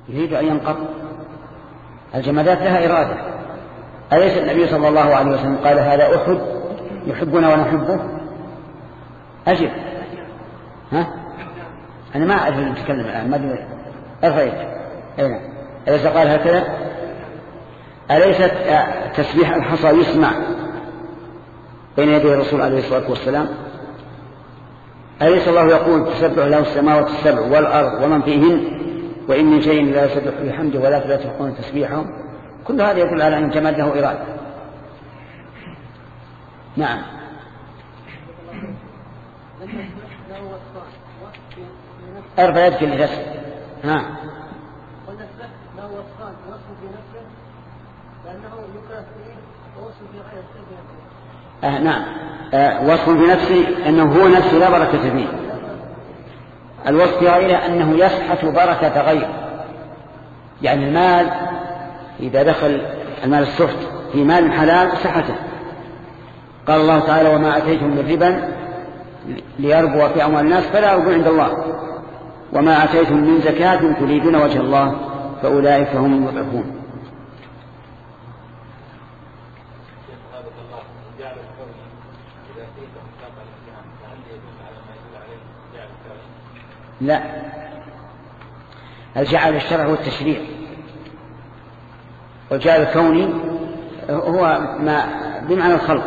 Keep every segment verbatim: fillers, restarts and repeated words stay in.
يريد أن ينقض. الجمادات لها إرادة. أليس النبي صلى الله عليه وسلم قال هذا أحد يحبنا ونحبه؟ أجب. ها؟ أنا ما أعرف أن أتكلم الآن، ما أدري. أرفعت أين؟ أليس قال هكذا؟ أليست تسبيح الحصى يسمع بين يدي الرسول عليه الصلاة والسلام؟ أليس الله يقول تسبح له السماوات السبع والأرض ومن فيهن وإن من شيء لا يسبح بحمده ولكن لا تفقهون تسبيحهم؟ كل هذا يدل على أن الجماد له إرادة. نعم. أربع يدك اللي تسبح. ها. والنسبح له وصفان، وصف في نفسه لأنه يكره فيه ووصف في غير نفسه. آه نعم. آه وصف في نفسه أنه هو نفسه لا بركة فيه. الوصف في غيره أنه يسحت بركة غيره. يعني المال إذا دخل المال السحت في مال حلال سحته. قال الله تعالى وما أتيتم من ربا ليربو في أموال الناس فلا يربو عند الله وما أتيتم من زكاة تريدون وجه الله فأولئك هم المضعفون. لا، الجعل الشرع هو التشريع، والجعل الكوني هو ما بمعنى الخلق.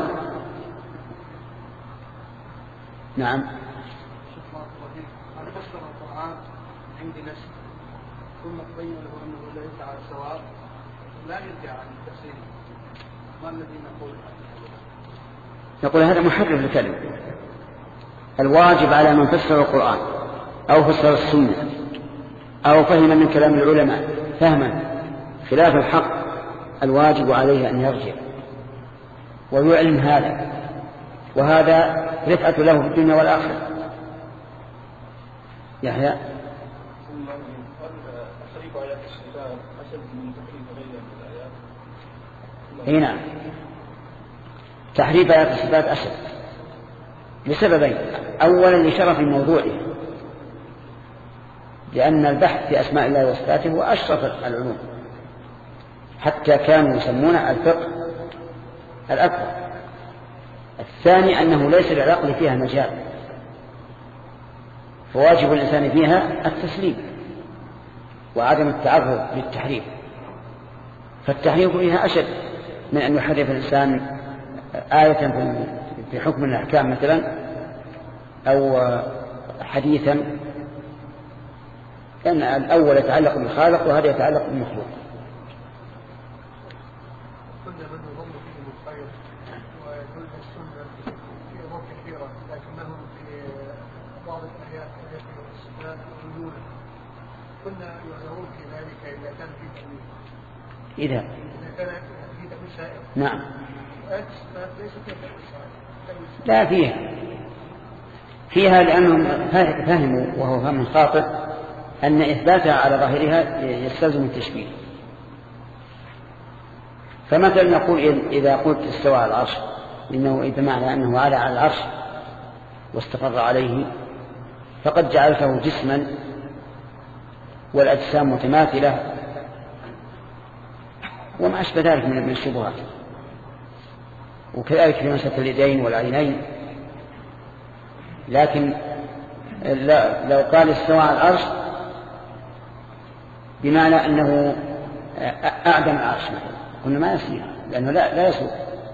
نعم. أنا فسر القرآن عندي نفسي ثم تبين له أنه ليس على الصواب لا يرجع عن التفسير. ما الذي نقول؟ نقول هذا محرف الكلم. الواجب على من فسر القرآن أو فسر السنة أو فهم من كلام العلماء فهما خلاف الحق الواجب عليه أن يرجع ويعلم هذا، وهذا رفعة له في الدنيا والآخرة. يحيى. اي نعم، تحريف آيات الصفات أشد لسببين. أولا لشرف موضوعه، لأن البحث في أسماء الله وصفاته هو أشرف العلوم، حتى كانوا يسمون الفقه الأكبر. الثاني أنه ليس للعقل فيها مجال، فواجب الإنسان فيها التسليم وعدم التعرض للتحريف. فالتحريف فيها أشد من أن يحرف الإنسان آية في حكم الأحكام مثلا أو حديثا، لأن الأول يتعلق بالخالق وهذا يتعلق بالمخلوق. كنا يعذرون في ذلك إذا كان في تأويل. إذا إذا كان في تأويل سائر. نعم. ليس في تأويل سائر. لا فيها فيها لأنهم فهموا وهو فهم خاطئ أن إثباتها على ظاهرها يستلزم التشبيه. فمثلا نقول إذا قلت استوى على العرش إنه بمعنى أنه على على العرش واستقر عليه، فقد جعلته جسما والأجسام متماثلة وما أشبه ذلك من الشبهات. وكذلك في مسألة اليدين والعينين. لكن لو قال استوى على العرش بمعنى أنه أعدم العرش مثلا قلنا ما يصير، لأنه لا لا يسوق.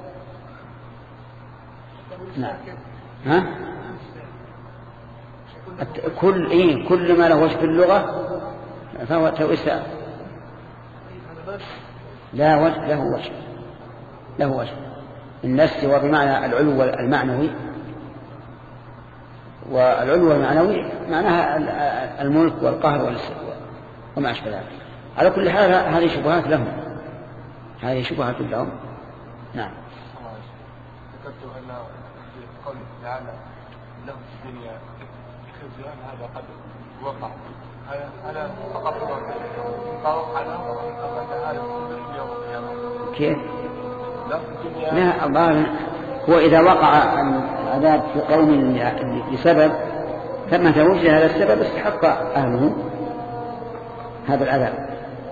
نعم. ها؟ كل إيه كل ما له وجه في اللغة فهو توسع. لا وجه له وجه له وجه النفس، وبمعنى العلو المعنوي، والعلو المعنوي معناها الملك والقهر والاستواء وما أشبه ذلك. على كل حال هذه شبهات لهم، هذه شبهات لهم. نعم. ذكرت أن في قوله تعالى له في الدنيا خزي هذا قد وقع أنا فقط وقع على يوم القيامة. كيف؟ لا الله هو إذا وقع العذاب في قوم لسبب فما توجه هذا السبب استحق أهله هذا العذاب.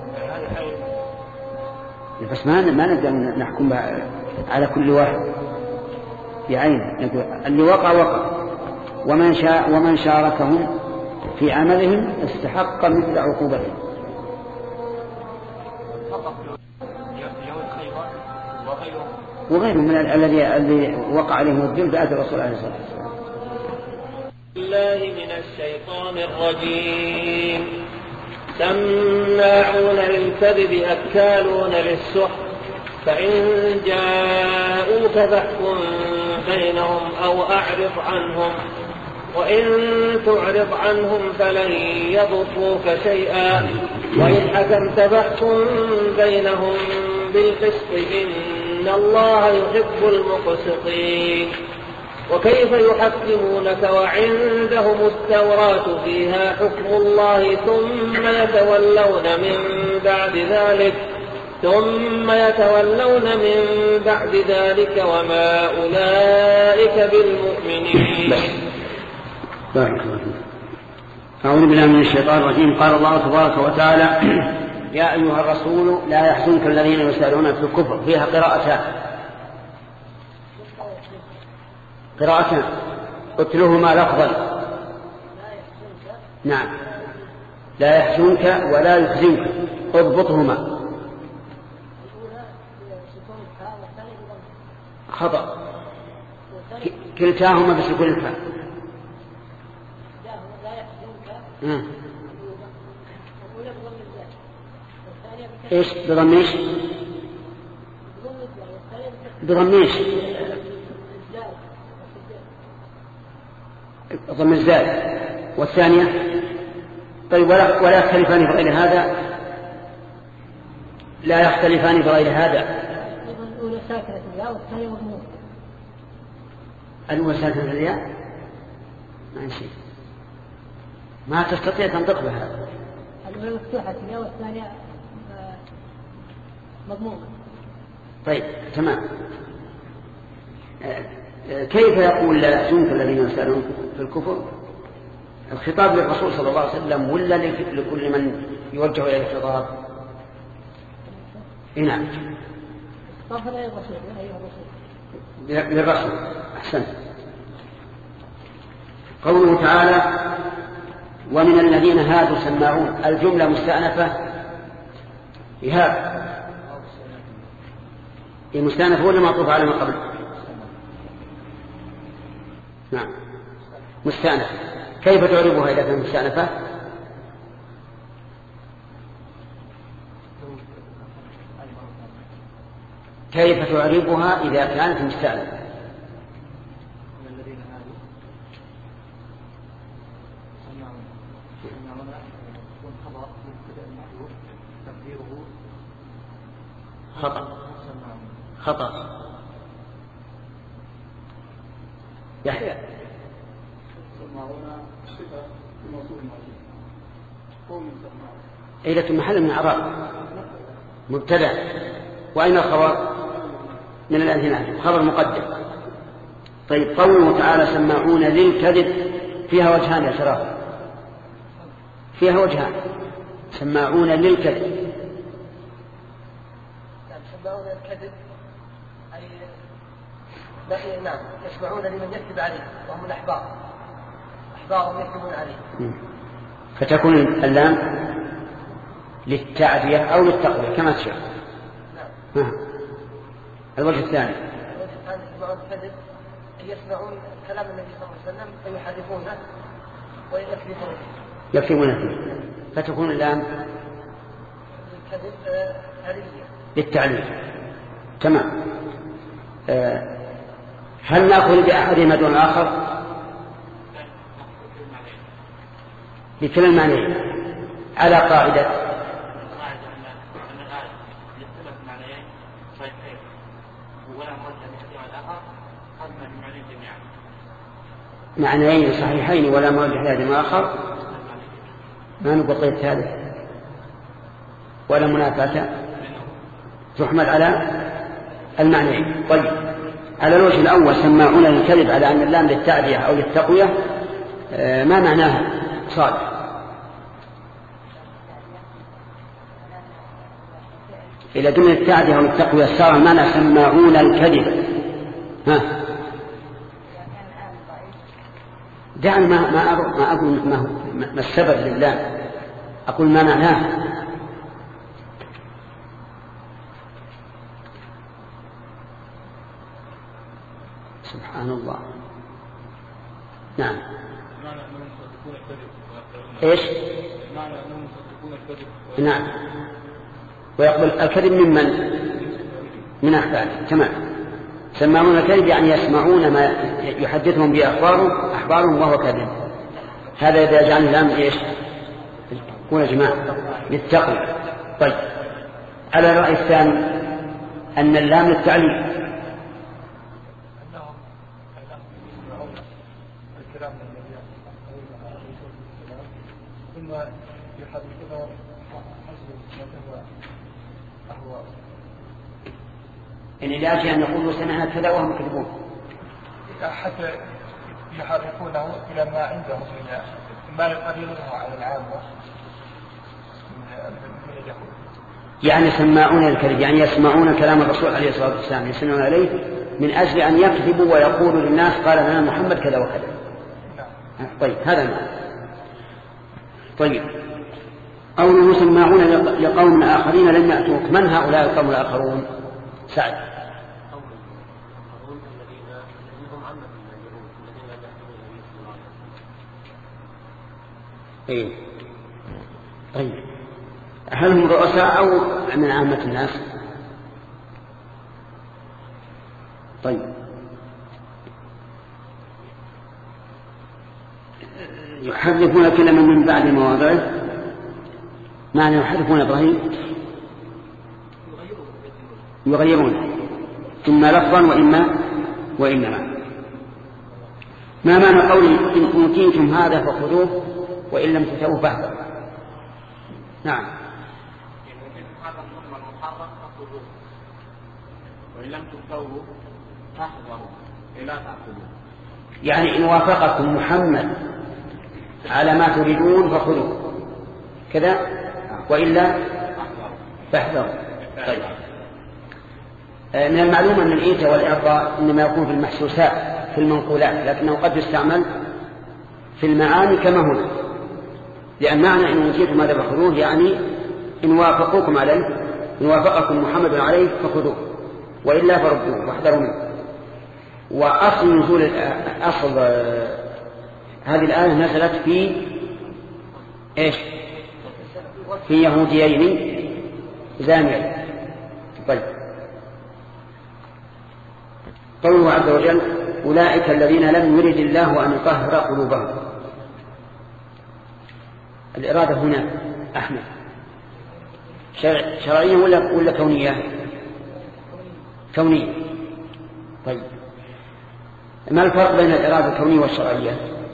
بس ما ما نقدر نحكم على كل واحد بعين. اللي وقع وقع، ومن شاء ومن شاركهم في عملهم استحق مثل عقوبتهم. وغيره من الذي الذي وقع عليهم الذل بآيات الرسول عليه الصلاة والسلام. الله من الشيطان الرجيم. سماعون للكذب أكالون للسحت، فإن جاءوك فاحكم بينهم أو أعرض عنهم، وإن تعرض عنهم فلن يضروك شيئا، وإن حكمت فاحكم بينهم بالقسط إن الله يحب المقسطين. وكيف يحكمونك وعندهم التوراة فيها حكم الله ثم يتولون من بعد ذلك ثم يتولون من بعد ذلك وما أولئك بالمؤمنين. بارك الله فيك. أعوذ بالله من الشيطان الرجيم. قال الله تبارك وتعالى: يا أيها الرسول لا يحزنك الذين يسارعون في الكفر. فيها قراءتان قراءتان اتلوهما لفظا. نعم، لا يحزنك ولا يحزنك، اضبطهما. خطأ، كلتاهما بسكون الفاء. آه. ايش بضم ايش بضم ايش ضم الزاد. والثانية طيب ولا ولا يختلفان بغير هذا لا يختلفان بغير هذا. الأولى ساكنة الياء والثانية مضمومة. الأولى ساكنة الياء ماشي، ما تستطيع تنطق بها. الأولى مفتوحة الياء والثانية مضمومة. طيب تمام. كيف يقول لا يحزنك الذين يسارعون في الكفر؟ الخطاب للرسول صلى الله عليه وسلم ولا لكل من يوجه إلى الخطاب؟ نعم، للرسول. أحسنت. قوله تعالى: ومن الذين هادوا سماعون. الجملة مستأنفة بهذا المستأنف ولا معطوف على ما قبل؟ نعم مستأنف. كيف تعربها إذا كانت مستأنفة؟ كيف تعربها إذا كانت مستأنفة؟ خطأ خطأ يحيى. عيلة محل من أعراب مبتدأ. وأين الخبر؟ من الأذهان، خبر مقدم. طيب قوله تعالى: سماعون للكذب. فيها وجهان يا شراب، فيها وجهان. سماعون للكذب. سماعون للكذب أي نعم يسمعون لمن يكذب عليه وهم الأحبار، أحبارهم يكذبون عليه. فتكون اللام للتعدية أو للتقوية كما تشاء. نعم. الوجه الثاني الوجه الثاني يسمعون الكذب أي يسمعون كلام النبي صلى الله عليه وسلم فيحرفونه ويكذبون يكذبون فيه، فتكون اللام الكذب تعليلية للتعليل. تمام. آه. هل نأخذ بأحدهما دون الآخر؟ بكل المعنيين على قاعدة معنيين صحيحين ولا مرجح لهذا الآخر، ما نقول طيب ثالث ولا منافاة، تحمل على المعنيين. طيب على الوجه الأول سماعون للكذب على أن اللام للتعدية أو للتقوية، ما معناها صالح؟ إلى دون التعدية أو التقوية صار المعنى سماعون الكذب. ها دعني ما ما ما أقول ما, ما السبب لله، أقول ما معناه. سبحان الله. نعم. ايش؟ نعم. ويقبل الكذب ممن؟ من أخباره. تمام. سماعون الكذب يعني يسمعون ما يحدثهم بأخبارهم أخبارهم وهو كذب. هذا إذا جعل اللام ايش؟ يكون جماعة للتقوى. طيب على الرأي الثاني أن اللام للتعليم. إن لا شيء أن يقولوا سمعنا كذا وهم كذبون، حتى يحرفونه إلى ما عندهم ما يقدرونه على العامة من اليهود. يعني سماعون الكذب يعني يسمعون كلام الرسول عليه الصلاة والسلام يسمعون عليه من أجل أن يكذبوا ويقولوا للناس قال لنا محمد كذا وكذا. طيب هذا المعنى. طيب قوله سماعون لقوم آخرين لم يأتوك، من هؤلاء القوم الآخرون؟ سعد. إيه. طيب هل هم رؤساء أو من عامة الناس؟ طيب يحرفون كلمة من بعد مواضعه. معنى يحرفون إبراهيم يغيرون إما لفظا وإما وإنما. ما معنى قولي إن أوتيتم هذا فخذوه وإن لم تؤتوه فاحذروا؟ نعم. إن أوتيتم هذا الحكم المحرم فخذوه وإن لم تؤتوه فاحذروا إلا تأخذوه. يعني إن وافقكم محمد على ما تريدون فخذوه كذا وإلا فاحذروا. طيب من المعلوم أن الإيتاء والإعطاء إنما يكون في المحسوسات في المنقولات، لكنه قد يستعمل في المعاني كما هنا، لأن معنى إن أوتيتم هذا فخذوه يعني إن وافقوكم عليه إن وافقكم محمد عليه فخذوه وإلا فردوه واحذروا منه. وأصل نزول أصل هذه الآية نزلت في إيش؟ في يهوديين زامعين. طيب قوله عز وجل أولئك الذين لم يرد الله أن يطهر قلوبهم. الإرادة هنا أحمد شرعية ولا ولا كونية؟ كونية. طيب ما الفرق بين الإرادة الكونية والشرعية؟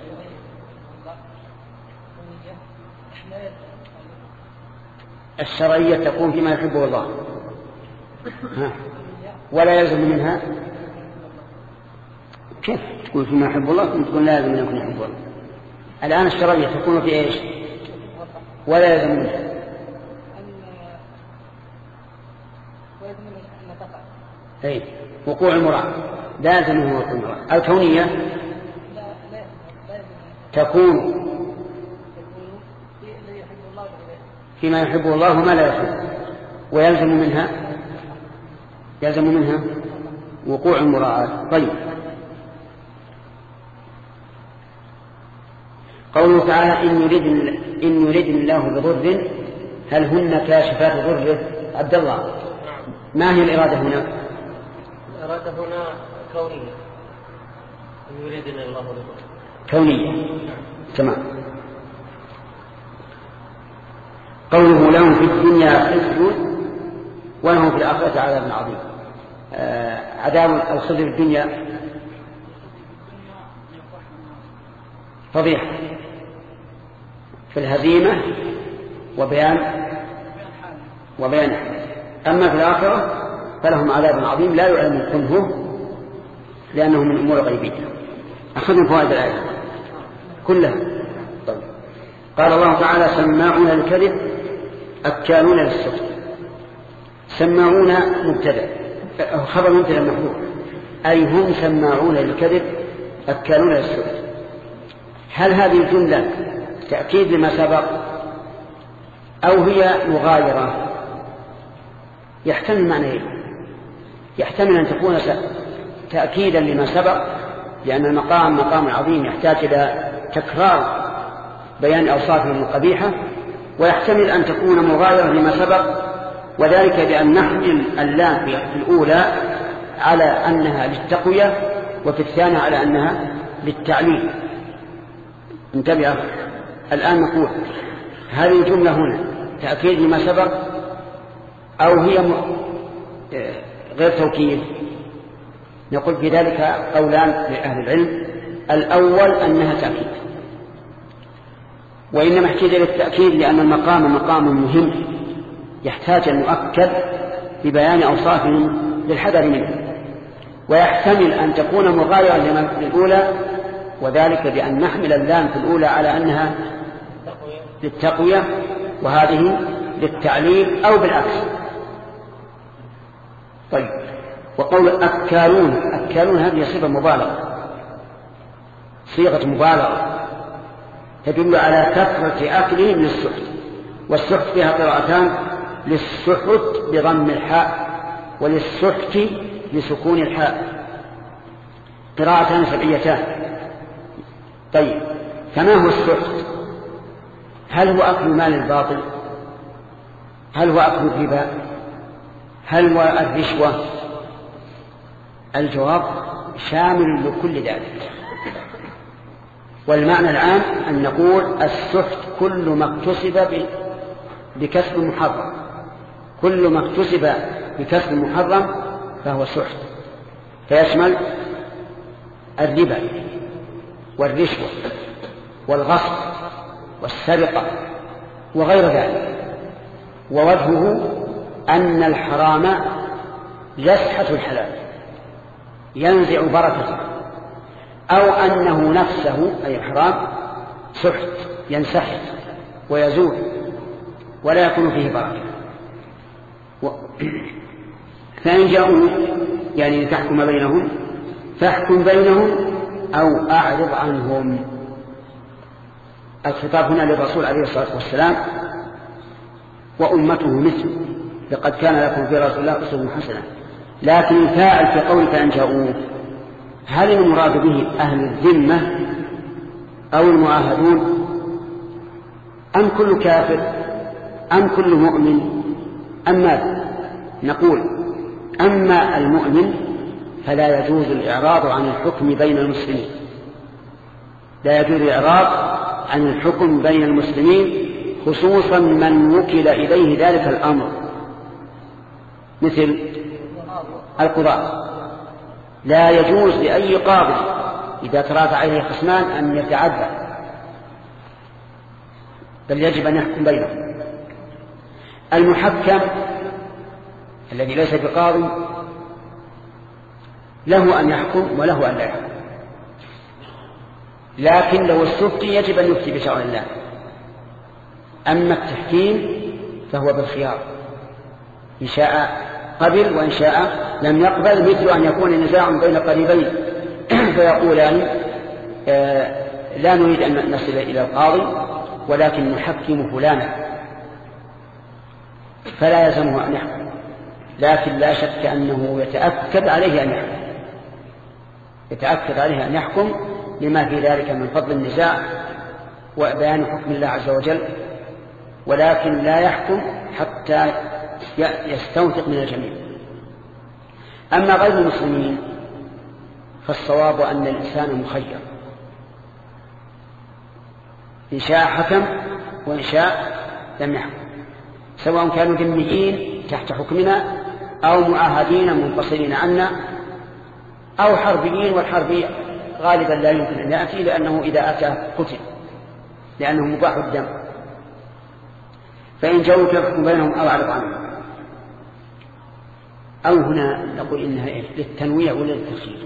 الشرعية تكون فيما يحبه الله ها. ولا يلزم منها. كيف تقول فيما يحب الله ثم تقول لا يلزم من يكون يحب الله؟ الآن الشرعية تكون في إيش ولا يلزم منها؟ أي وقوع المراد لازم وقوع المراد. الكونية تكون فيما يحبه الله وما لا يحب ويلزم منها يلزم منها وقوع المراعاة. طيب قوله تعالى إن يريد إن يريد الله بضر هل هن كاشفات ضره؟ عبد الله ما هي الإرادة هنا؟ الإرادة هنا كونية. إن يريدنا الله بضر كونية. تمام. قوله لهم في الدنيا خزي ولهم في الآخرة عذاب عظيم. آه عذاب الخزي في الدنيا فضيحة في الهزيمة وبيان وبيان أما في الآخرة فلهم عذاب عظيم لا يعلم كنه لأنه من أمور غيبية. أخذنا فوائد الآية كلها. طيب. قال الله تعالى سماعون الكذب أكالون للسحت. سماعون مبتدأ، خبر مبتدأ محذوف، أي هم سماعون للكذب أكالون للسحت. هل هذه الجملة تأكيد لما سبق أو هي مغايرة؟ يحتمل معنى، يحتمل أن تكون تأكيدا لما سبق، لأن المقام مقام عظيم يحتاج إلى تكرار بيان أوصافهم القبيحة، ويحتمل أن تكون مغايرة لما سبق، وذلك بأن نحمل اللام في الأولى على أنها للتقوية وفي الثانية على أنها للتعليل. انتبه الآن، نقول هذه الجملة هنا تأكيد لما سبق أو هي غير توكيد؟ نقول في ذلك قولان لأهل العلم. الأول أنها تأكيد، وإنما احتاج للتأكيد لأن المقام مقام مهم يحتاج المؤكد ببيان أوصافهم للحذر منه، ويحتمل أن تكون مغايرة للأولى، وذلك بأن نحمل اللام في الأولى على أنها للتقوية وهذه للتعليل أو بالعكس. طيب، وقول أكالون، أكالون هذه صيغة مبالغة، صيغة مبالغة تدل على كثرة أكلهم للسحت، والسحت فيها قراءتان، للسحت بضم الحاء وللسحت بسكون الحاء، قراءتان سبعيتان. طيب، فما هو السحت؟ هل هو أكل مال الباطل؟ هل هو أكل الربا؟ هل هو الرشوة؟ الجواب شامل لكل ذلك، والمعنى العام أن نقول السحت كل ما اكتسب بكسب محرم، كل ما اكتسب بكسب محرم فهو سحت، فيشمل الربا والرشوة والغصب والسرقة وغير ذلك. ووجهه أن الحرام يسحت الحلال، ينزع بركته، أو أنه نفسه أي الحرام سحت ينسحت ويزول ولا يكون فيه بركة. و... فإن جاءوا يعني لتحكم بينهم فاحكم بينهم أو أعرض عنهم. الخطاب هنا للرسول عليه الصلاة والسلام وأمته مثل، لقد كان لكم في رسول الله أسوة حسنة. لكن الفاعل في قول فإن جاءوا، هل المراد به أهل الذمة أو المعاهدون أم كل كافر أم كل مؤمن أم ماذا؟ نقول أما المؤمن فلا يجوز الإعراض عن الحكم بين المسلمين، لا يجوز الإعراض عن الحكم بين المسلمين، خصوصا من وكل إليه ذلك الأمر، مثل القضاء. لا يجوز لأي قاضي إذا ترافع عليه خصمان أن يتعدى، بل يجب أن يحكم بينهم. المحكم الذي ليس بقاضي له أن يحكم وله أن لا يحكم، لكن لو استفتي يجب أن يفتي بشرع الله. أما التحكيم فهو بالخيار، إن شاء قبل وإن شاء لم يقبل، مثل أن يكون نزاع بين قريبين فيقولان آه لا نريد أن نصل إلى القاضي ولكن نحكم فلانا، فلا يلزمه أن يحكم، لكن لا شك أنه يتأكد عليه أن يحكم، يتأكد عليه أن يحكم لما في ذلك من فضل النزاع وبيان حكم الله عز وجل، ولكن لا يحكم حتى يستوثق من الجميع. أما غير المسلمين فالصواب أن الإنسان مخير، إن شاء حكم وإن شاء لم يحكم، سواء كانوا ذميين تحت حكمنا أو معاهدين منفصلين عنا أو حربيين، والحربي غالبا لا يمكن أن يأتي لأنه إذا أتى قتل لأنه مباح الدم. فإن جاءوا فاحكم بينهم أو أعرض عنهم. أو هنا نقول إنها إيه؟ للتنويع ولا للتخيير؟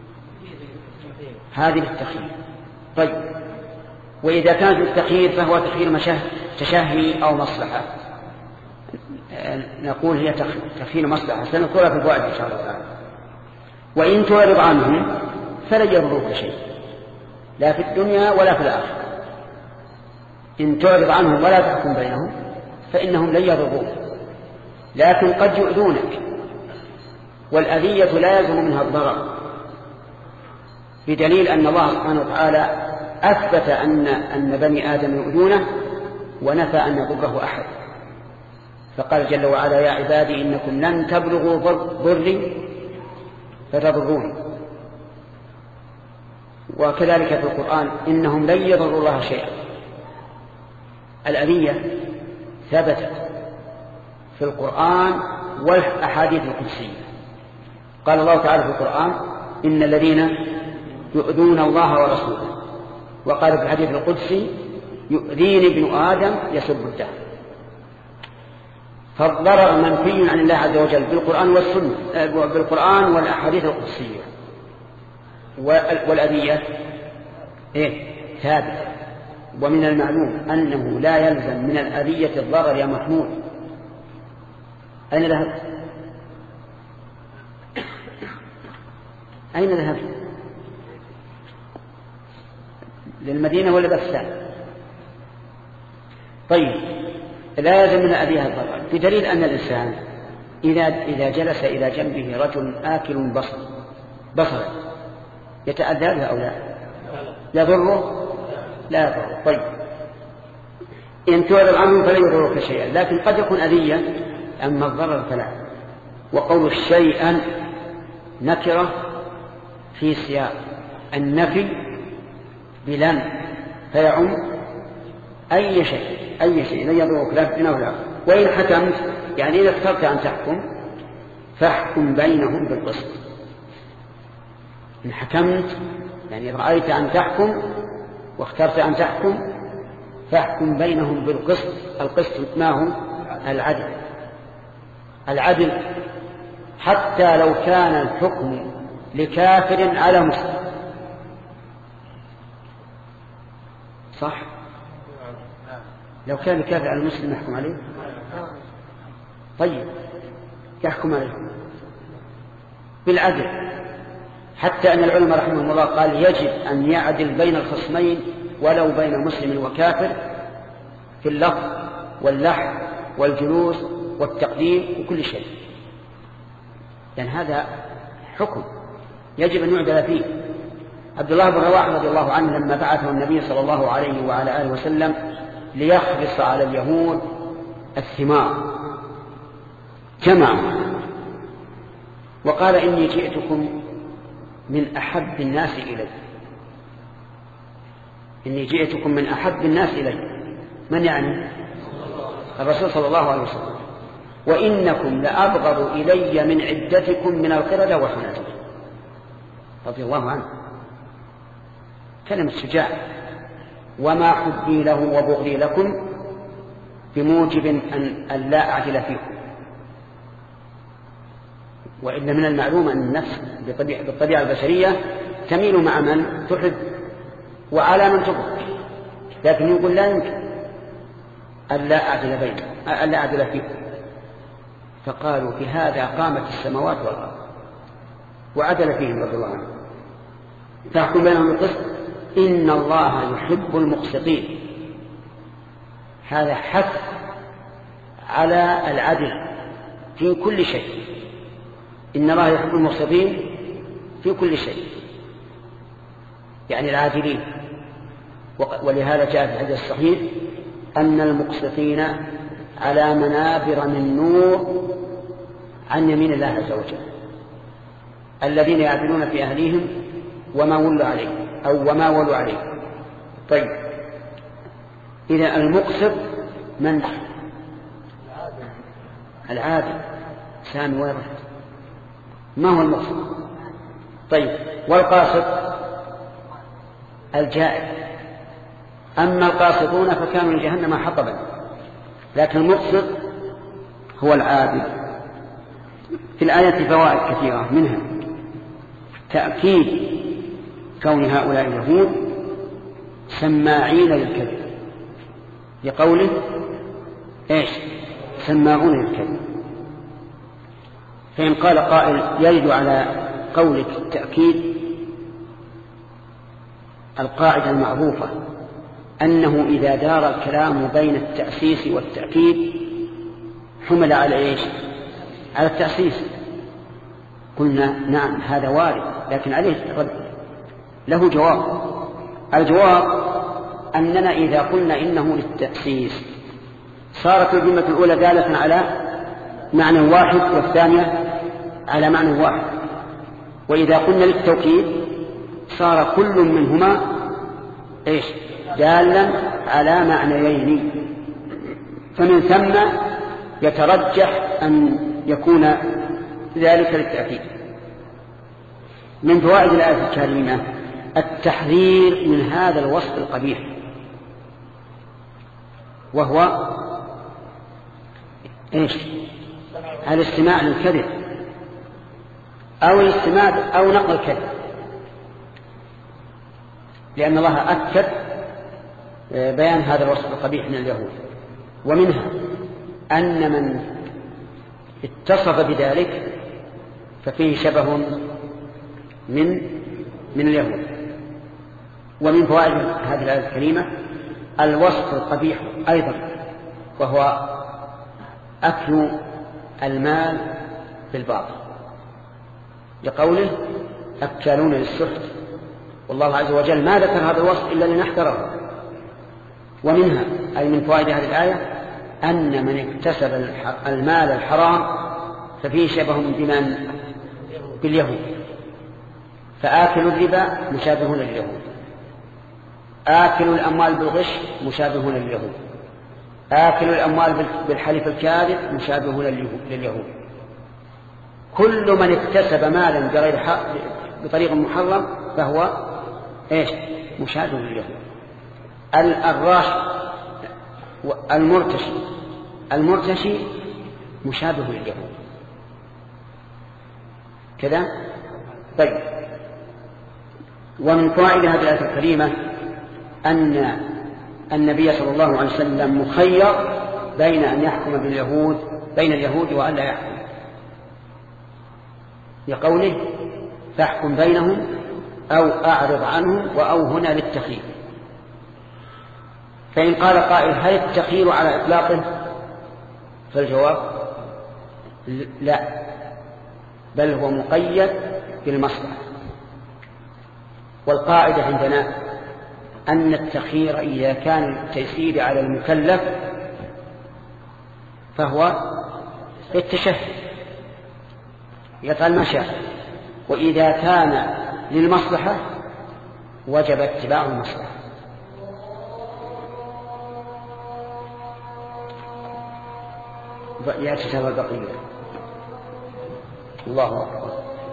هذه للتخيير. طيب، وإذا كانت للتخيير فهو تخيير مشاه تشهي أو مصلحة، نقول هي تخيل مصلحة، سنذكرها في الفوائد إن شاء الله تعالى. وإن تعرض عنهم فلن يضروك شيء لا في الدنيا ولا في الآخرة. إن تعرض عنهم ولا تحكم بينهم فإنهم لن يضروك، لكن قد يؤذونك، والأذية لا يلزم منها الضرر، بدليل أن الله سبحانه وتعالى أثبت أن, أن بني آدم يؤذونه ونفى أن يضره أحد، فقال جل وعلا: يا عبادي إنكم لن تبلغوا ضري فتضروني. وكذلك في القرآن: إنهم لن يضروا الله شيئا. الأذية ثبتت في القرآن والأحاديث القدسية. قال الله تعالى في القرآن: إن الذين يؤذون الله ورسوله. وقال في الحديث القدسي: يؤذيني ابن آدم يسب الدهر. فالضرر منفي عن الله عز وجل بالقرآن والسنة، بالقرآن والأحاديث القدسية. والأذية إيه؟ ثابتة. ومن المعلوم أنه لا يلزم من الأذية الضرر يا محمود. أين ذهبت؟ أين ذهبت؟ للمدينة ولا باكستان؟ طيب، لا يلزم من الأذية الضرر، في دليل أن الإنسان إذا إذا جلس إلى جنبه رجل آكل بصر بصرا يتأذى بها أو لا؟ يضره؟ لا يضره. طيب، إن تعرض عنه فلا يضرك شيئا، لكن قد يكون أذية، أما الضرر فلا. وقول شيئا نكرة في سياق النفي بلن، فيعم أي شيء أي شيء لن يضرك لا في الدنيا ولا. وإن حكمت، يعني إذا اخترت أن تحكم فاحكم بينهم بالقسط. إن حكمت يعني رأيت أن تحكم واخترت أن تحكم فاحكم بينهم بالقسط. القسط ما هو؟ العدل. العدل حتى لو كان الحكم لكافر على مسلم، صح؟ لو كان الكافر على المسلم يحكم عليه؟ طيب، يحكم عليه بالعدل، حتى أن العلماء رحمهم الله قال يجب أن يعدل بين الخصمين ولو بين مسلم وكافر في اللفظ واللحن والجلوس والتقديم وكل شيء، لأن يعني هذا حكم يجب أن يعدل فيه. عبد الله بن رواحة رضي الله عنه لما بعثه النبي صلى الله عليه وعلى آله وسلم ليخلص على اليهود الثمار، جمعوا وقال: إني جئتكم من أحب الناس إلي. إني جئتكم من أحب الناس إلي. من يعني؟ الرسول صلى الله عليه وسلم. وإنكم لأبغض إلي من عدتكم من القردة والخنازير. رضي الله عنه، كلمة شجاع. وما حبي له وبغضي لكم بموجب أن لا أعدل فيكم. وإن من المعلوم أن النفس بالطبيعة البشرية تميل مع من تحب وعلى من تبغض، لكن يقول لا يمكن أن لا أعدل بينهم، أن لا أعدل فيكم. فقالوا: في هذا قامت السماوات والأرض. وعدل فيهم رضي الله عنه. فاحكم بينهم بالقسط إن الله يحب المقسطين. هذا حث على العدل في كل شيء. إن الله يحب المقسطين في كل شيء، يعني العادلين. ولهذا جاء في الحديث الصحيح أن المقسطين على منابر من نور عن يمين الله عز وجل، الذين يعدلون في أهليهم وما ولوا عليه أو وما ولوا عليه. طيب، إذا المقسط من؟ العادل. سامي وين رحت؟ ما هو المقسط؟ طيب، والقاسط الجائر. أما القاسطون فكانوا لجهنم حطبا، لكن المقسط هو العادل. في الآية فوائد كثيرة، منها تأكيد كون هؤلاء اليهود سماعين للكذب، لقوله إيش؟ سماعون للكذب. فإن قال قائل يرد على قولك التأكيد القاعدة المعروفة أنه إذا دار الكلام بين التأسيس والتأكيد حمل على إيش؟ على التأسيس. قلنا نعم هذا وارد، لكن عليه له جواب. الجواب أننا إذا قلنا إنه للتأسيس صارت الجملة الأولى دالة على معنى واحد والثانية على معنى واحد، وإذا قلنا للتوكيد صار كل منهما إيش؟ دالا على معنيين. فمن ثم يترجح أن يكون ذلك للتأكيد. من فوائد الآية الكريمة التحذير من هذا الوصف القبيح، وهو إيش؟ الاستماع للكذب أو الاستماع أو نقل الكذب، لأن الله أكد بيان هذا الوصف القبيح من اليهود. ومنها أن من اتصف بذلك ففيه شبه من من اليهود. ومن فوائد هذه الآية الكريمة الوصف القبيح أيضا، وهو أكل المال بالباطل، لقوله أكالون للسحت، والله عز وجل ما ذكر هذا الوصف إلا لنحذره. ومنها أي من فوائد هذه الآية أن من اكتسب المال الحرام ففيه شبه بمن باليهود، فآكل الربا مشابهون لليهود، آكل الأموال بالغش مشابهون لليهود، آكل الأموال بالحلف الكاذب مشابهون لليهود. كل من اكتسب مالا بغير حق بطريق محرم فهو ايش؟ مشابه لليهود. الراش المرتشي المرتشي مشابه لليهود كذا. طيب، ومن فوائد هذه الآية الكريمة أن النبي صلى الله عليه وسلم مخير بين أن يحكم باليهود بين اليهود وأن لا يحكم، لقوله فاحكم بينهم أو أعرض عنهم، وأو هنا للتخيير. فإن قال قائل هل التخيير على إطلاقه؟ فالجواب لا، بل هو مقيد بالمصلحة. والقاعدة عندنا أن التخيير إذا كان التيسير على المكلف فهو التشهي يفعل ما شاء، وإذا كان للمصلحة وجب اتباع المصلحة. يأتي سبب البقية. الله أكبر.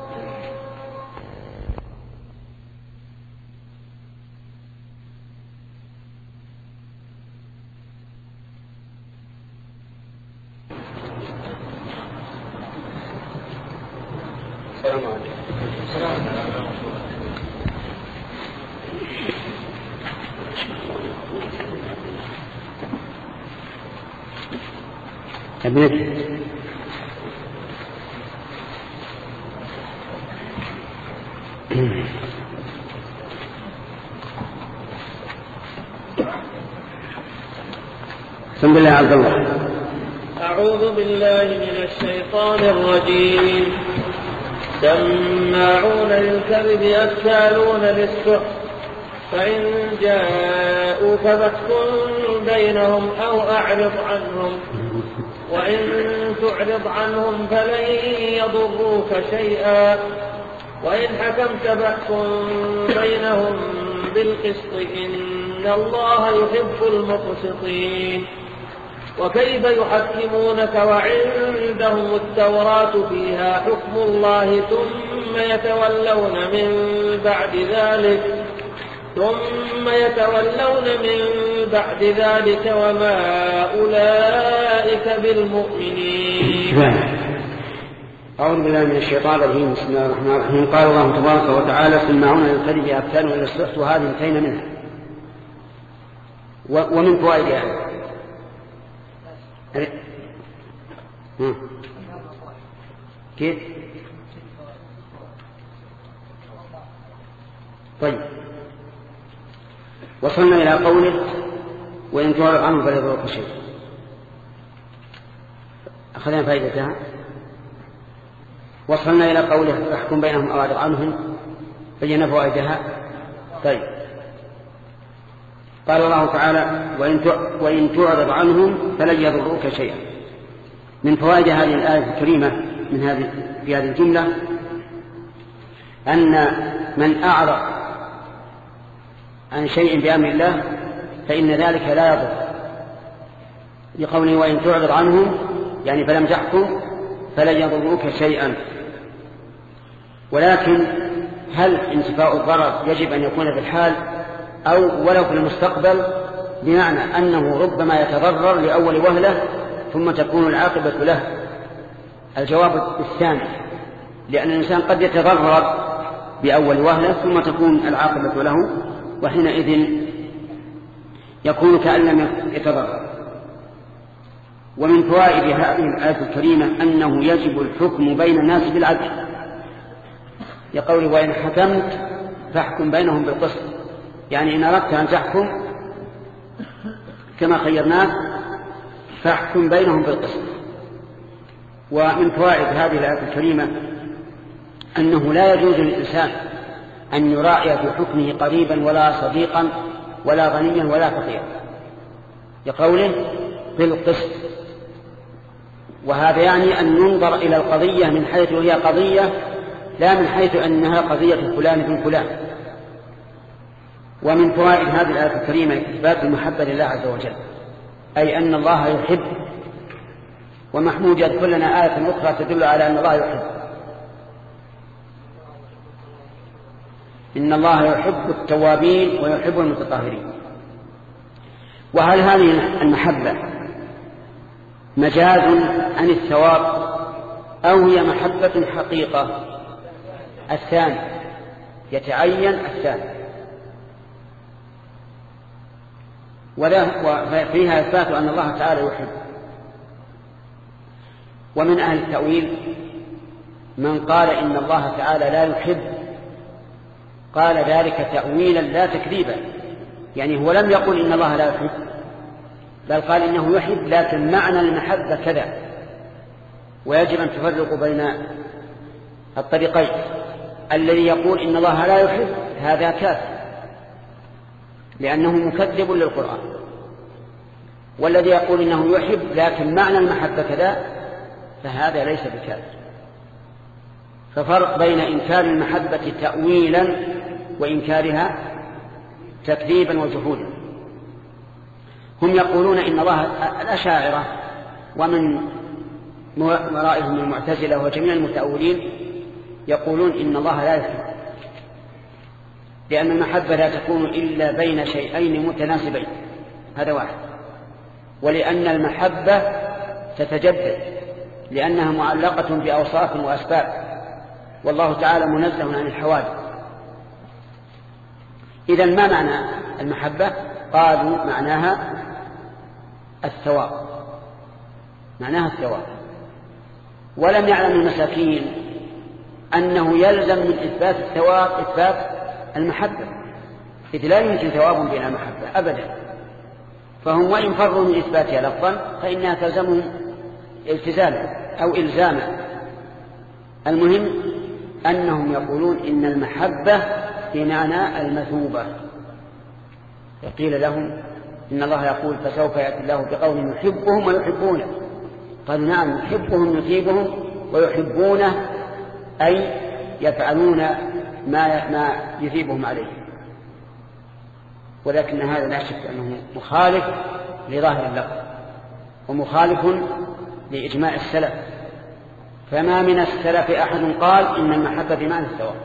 السلام عليكم. ابنك بسم الله عز وجل. أعوذ بالله من الشيطان الرجيم. سماعون للكذب أكالون للسحت، فإن جاءوك فاحكم بينهم أو أعرض عنهم، وإن تعرض عنهم فلن يضروك شيئا، وإن حكمت فاحكم بينهم بالقسط إن الله يحب المقسطين. وكيف يحكمونك وعندهم التوراة فيها حكم الله ثم يتولون من بعد ذلك ثم يتولون من بعد ذلك وما أولئك بالمؤمنين. أعوذ بالله من الشيطان الرجيم. بسم الله الرحمن الرحيم. قال الله تبارك وتعالى سماعون للكذب أكالون للسحت، وهذه انتهينا منها. ومن فوائدها ها. كيف؟ طيب، وصلنا إلى قوله وإن تعرض عنه فلا يضرك شيء. أخذنا فائدتها. وصلنا إلى قوله فاحكم بينهم أو أعرض عنهم، بينا فوائدها. طيب، قال الله تعالى وإن تعرض عنهم فلن يضروك شيئا. من فوائد هذه الآية الكريمة من هذه في هذه الجملة أن من أعرض عن شيء بأمر الله فإن ذلك لا يضر، لقوله وإن تعرض عنهم يعني فلم تحكم فلن يضروك شيئا. ولكن هل انتفاء الضرر يجب أن يكون في الحال أو ولو في المستقبل، بمعنى أنه ربما يتضرر لأول وهلة ثم تكون العاقبة له؟ الجواب الثاني، لأن الإنسان قد يتضرر بأول وهلة ثم تكون العاقبة له، وحينئذ يكون كأن لم يتضرر. ومن فوائد هذه الآية الكريمة أنه يجب الحكم بين الناس بالعدل، يقول وإن حكمت فاحكم بينهم بالقسط، يعني إن أردت أن تحكم كما خيرناك فاحكم بينهم بالقسط. ومن فوائد هذه الآية الكريمة أنه لا يجوز للإنسان أن يراعي في حكمه قريبا ولا صديقا ولا غنيا ولا فقيرا، لقوله بالقسط. وهذا يعني أن ننظر إلى القضية من حيث هي قضية، لا من حيث أنها قضية فلان بن فلان. ومن فوائد هذه الآية الكريمة إثبات المحبة لله عز وجل، أي أن الله يحب. ومحمود يذكر لنا آية أخرى تدل على أن الله يحب، إن الله يحب التوابين ويحب المتطهرين. وهل هذه المحبة مجاز عن الثواب أو هي محبة حقيقة؟ الثاني، يتعين الثاني. وفيها إثبات أن الله تعالى يحب. ومن أهل التأويل من قال إن الله تعالى لا يحب، قال ذلك تأويلا لا تكذيبا، يعني هو لم يقل إن الله لا يحب، بل قال إنه يحب لكن معنى المحبة كذا. ويجب أن تفرق بين الطريقين، الذي يقول إن الله لا يحب هذا كافر لأنه مكذب للقرآن، والذي يقول إنه يحب لكن معنى المحبة كذا فهذا ليس بكافر. ففرق بين إنكار المحبة تأويلا وإنكارها تكذيبا وجحودا. هم يقولون إن الله، الأشاعرة ومن ورائهم المعتزلة وجميع المتأولين يقولون إن الله لا يحب، لأن المحبة لا تكون إلا بين شيئين متناسبين، هذا واحد. ولأن المحبة تتجدد لأنها معلقة بأوصاف وأسباب، والله تعالى منزه عن الحوادث. إذن ما معنى المحبة؟ قالوا معناها الثواب، معناها الثواب. ولم يعلم المساكين أنه يلزم من إثبات الثواب إثبات المحبة، إذ لا يمكن ثواب بلا محبة أبدا. فهم وإن فروا من إثباتها لفظا فإنها تلزمهم التزاما أو إلزاما. المهم أنهم يقولون إن المحبة بمعنى المثوبة. فقيل لهم إن الله يقول فسوف يأتي الله بقوم يحبهم ويحبونه، قالوا نعم يحبهم يثيبهم ويحبونه أي يفعلون ما ما يثيبهم عليه. ولكن هذا لا شك أنه مخالف لظاهر اللفظ ومخالف لإجماع السلف، فما من السلف أحد قال إن المحبة بمعنى الثواب.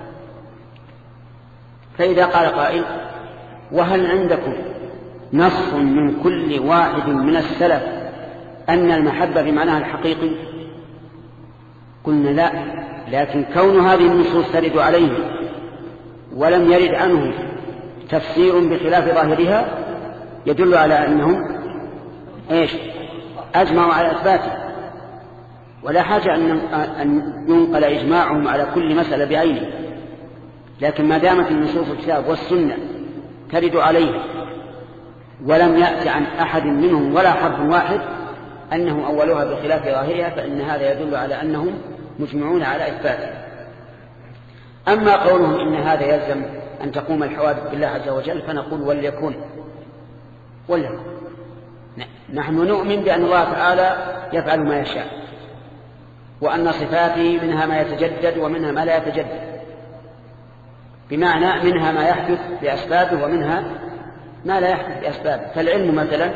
فإذا قال قائل وهل عندكم نص من كل واحد من السلف أن المحبة بمعناها الحقيقي؟ قلنا لا، لكن كون هذه النصوص ترد عليه ولم يرد عنه تفسير بخلاف ظاهرها يدل على أنهم إيش أجمعوا على إثباته. ولا حاجة أن ينقل إجماعهم على كل مسألة بعينه، لكن ما دامت النصوص الكتاب والسنة ترد عليه ولم يأتي عن أحد منهم ولا حرف واحد أنه أولها بخلاف ظاهرها، فإن هذا يدل على أنهم مجمعون على إثباته. أما قولهم إن هذا يلزم أن تقوم الحوادث بالله عز وجل، فنقول وليكن وليكن. نحن نؤمن بأن الله تعالى يفعل ما يشاء، وأن صفاته منها ما يتجدد ومنها ما لا يتجدد، بمعنى منها ما يحدث بأسبابه ومنها ما لا يحدث بأسبابه. فالعلم مثلا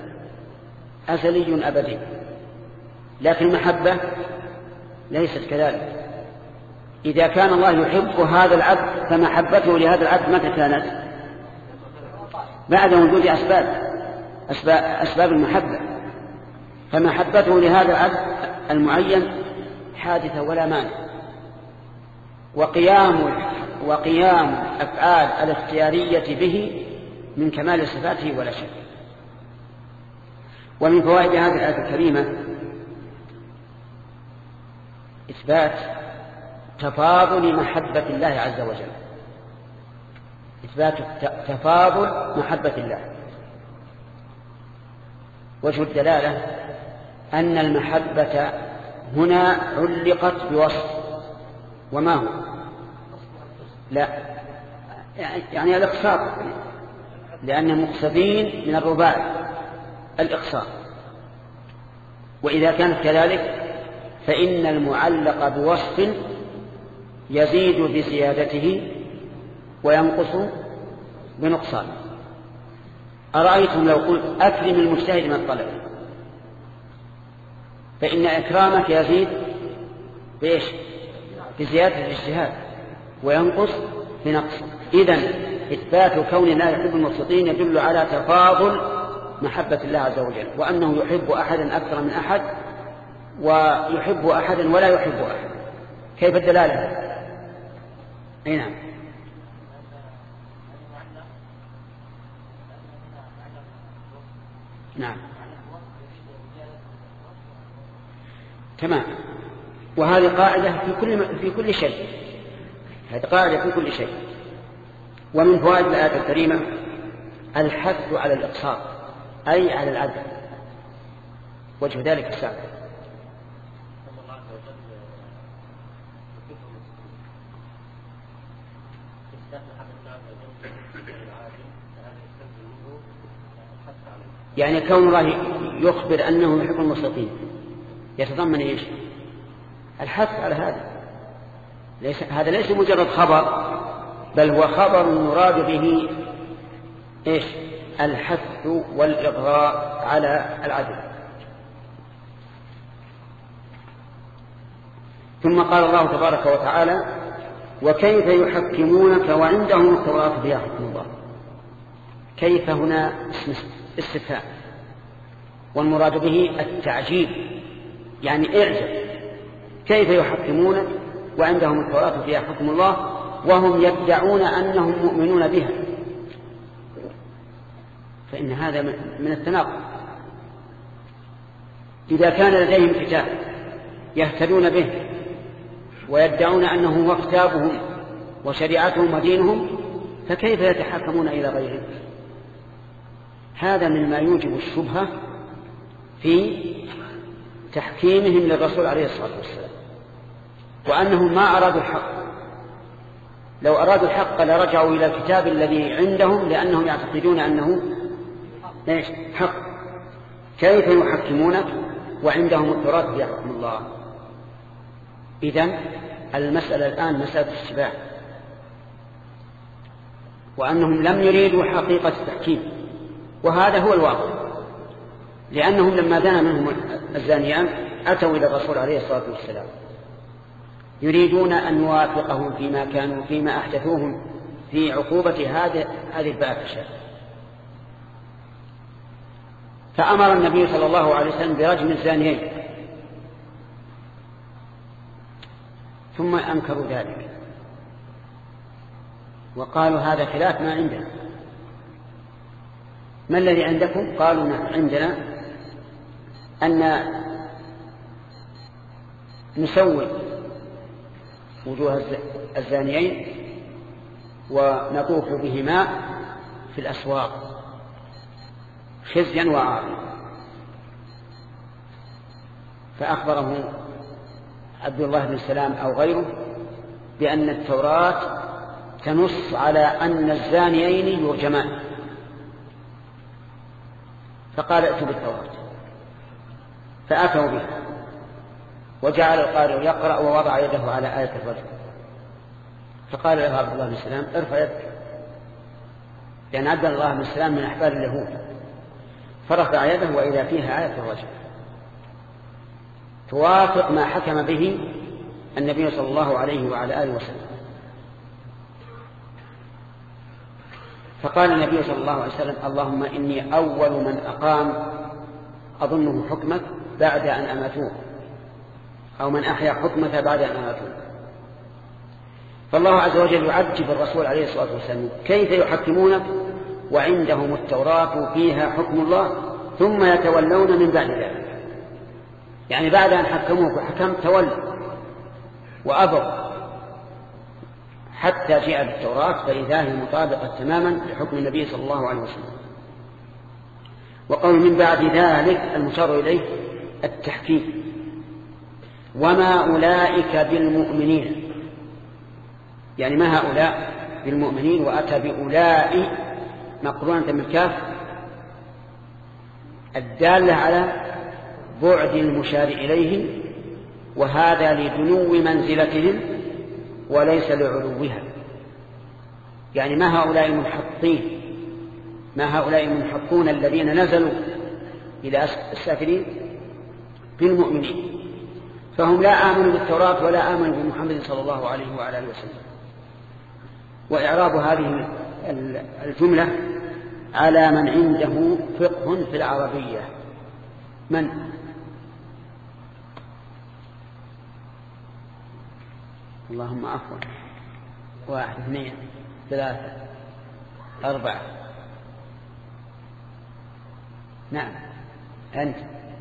أزلي أبدي، لكن المحبة ليست كذلك. إذا كان الله يحب هذا العبد فمحبته لهذا العبد متى كانت؟ بعد وجود أسباب أسباب, أسباب المحبة. فمحبته لهذا العبد المعين حادثة ولا مانع، وقيام وقيام أفعال الاختيارية به من كمال صفاته ولا شك. ومن فوائد هذه الآية الكريمة إثبات تفاضل محبة الله عز وجل، إثبات تفاضل محبة الله. وجه الدلالة أن المحبة هنا علقت بوصف، وما هو؟ لا يعني الإقصار، لأن مقصدين من الرباع الإقصار. وإذا كانت كذلك فإن المعلق بوصف يزيد بزيادته وينقص بنقصانه. أرأيتم لو قلت أكرم المجتهد من الطلب، فإن إكرامك يزيد بإيش؟ بزيادة الاجتهاد وينقص بنقص. إذن إثبات كون الله يحب المقسطين يدل على تفاضل محبة الله عز وجل، وأنه يحب أحدا أكثر من أحد ويحب أحدا ولا يحب أحد. كيف الدلالة؟ أي نعم. نعم تمام. وهذه قاعدة في كل في كل شيء، هذه قاعدة في كل شيء. ومن فوائد الآية الكريمة الحث على الإقصاء أي على العدل، وجه ذلك السابق. يعني كون الله يخبر أنه يحب المقسطين يتضمن إيش؟ الحث على هذا. ليس هذا ليس مجرد خبر، بل هو خبر مراد به إيش؟ الحث والإغراء على العدل. ثم قال الله تبارك وتعالى وكيف يحكمونك وعندهم التوراة فيها حكم الله. كيف هنا اسم استفهام، والمراد به التعجيب، يعني اعجب. كيف يحكمونك وعندهم التوراة فيها حكم الله وهم يدعون أنهم مؤمنون بها؟ فإن هذا من التناقض. إذا كان لديهم كتاب يهتدون به ويدعون أنه هو كتابهم وشريعتهم ودينهم، فكيف يتحكمون إلى غيره؟ هذا مما يوجب الشبهة في تحكيمهم للرسول عليه الصلاة والسلام، وأنهم ما أرادوا الحق. لو أرادوا الحق لرجعوا إلى الكتاب الذي عندهم، لأنهم يعتقدون أنه ليش حق. كيف يحكمونك وعندهم التوراة فيها حكم الله؟ إذن المسألة الآن مسألة الشباب، وأنهم لم يريدوا حقيقة التحكيم، وهذا هو الواقع، لأنهم لما زنى منهم الزانيان أتوا إلى الرسول عليه الصلاة والسلام يريدون أن يوافقهم فيما كانوا فيما أحدثوهم في عقوبة هذه هذه الفاحشة. فأمر النبي صلى الله عليه وسلم برجم الزانيين، ثم أنكروا ذلك وقالوا هذا خلاف ما عندنا. ما الذي عندكم؟ قالوا عندنا أن نسوي وجوه الزانيين ونطوف بهما في الأسواق خزيا وعارا. فأخبره عبد الله بن سلام أو غيره بأن التوراة تنص على أن الزانيين يرجمان، فقال ائتوا بالتوراة، فأتوا بها وجعل القارئ يقرأ ووضع يده على آية الرجم، فقال له عبد الله بن سلام ارفع يدك، لأن عبد الله بن سلام من أحبار اليهود، فرفع يده وإذا فيها آية الرجم توافق ما حكم به النبي صلى الله عليه وعلى آله وسلم. فقال النبي صلى الله عليه وسلم اللهم إني أول من أقام أظنه حكمك بعد أن أماتوه، أو من أحيا حكمك بعد أن أماتوه. فالله عز وجل يعجب الرسول عليه الصلاة والسلام كيف يحكمونك وعندهم التوراة فيها حكم الله ثم يتولون من بعد ذلك، يعني بعد أن حكموك وحكمت تولوا وأبوا حتى جاء بالتوراة فإذا هي مطابقة تماما لحكم النبي صلى الله عليه وسلم. وقول من بعد ذلك المشار إليه التحكيم. وما أولئك بالمؤمنين، يعني ما هؤلاء بالمؤمنين، وأتى بأولئك مقرونة بالكاف الدالة على بعد المشار إليهم، وهذا لدنو منزلتهم وليس لعلوها. يعني ما هؤلاء المنحطين، ما هؤلاء المنحطون الذين نزلوا إلى السافلين بالمؤمنين، فهم لا آمنوا بالتوراة ولا آمنوا بمحمد صلى الله عليه وعلى آله وسلم. وإعراب هذه الجملة على من عنده فقه في العربية. من؟ اللهم عفوا. واحد اثنين ثلاثة أربعة. نعم أنت.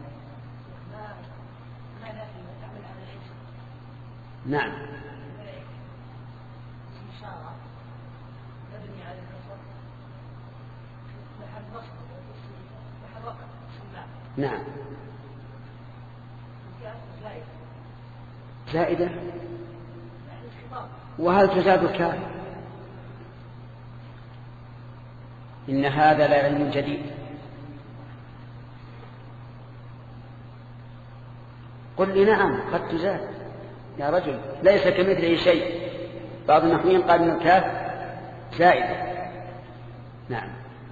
نعم نعم زائدة. وهل تزاد الكاف؟ إن هذا لا علم جديد. قل لي نعم قد تزاد يا رجل، ليس كمثله شيء. بعض النحويين قال إن الكاف زائدة. نعم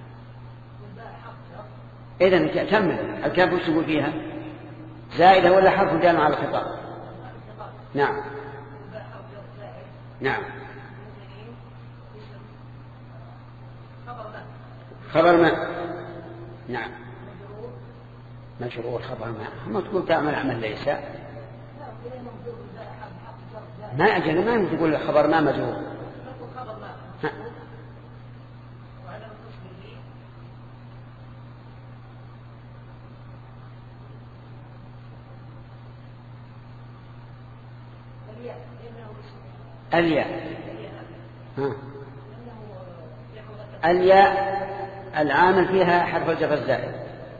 إذن كمل الكاف وش تقول فيها؟ زائدة ولا حرف دال على الخطاب؟ نعم نعم خبر ما. نعم مجرور خبر ما. ما تقول تعمل عمل ليس، ما أجل ما تقول خبر ما مجرور. الياء. ها. الياء العامل فيها حرف الجر الزائد.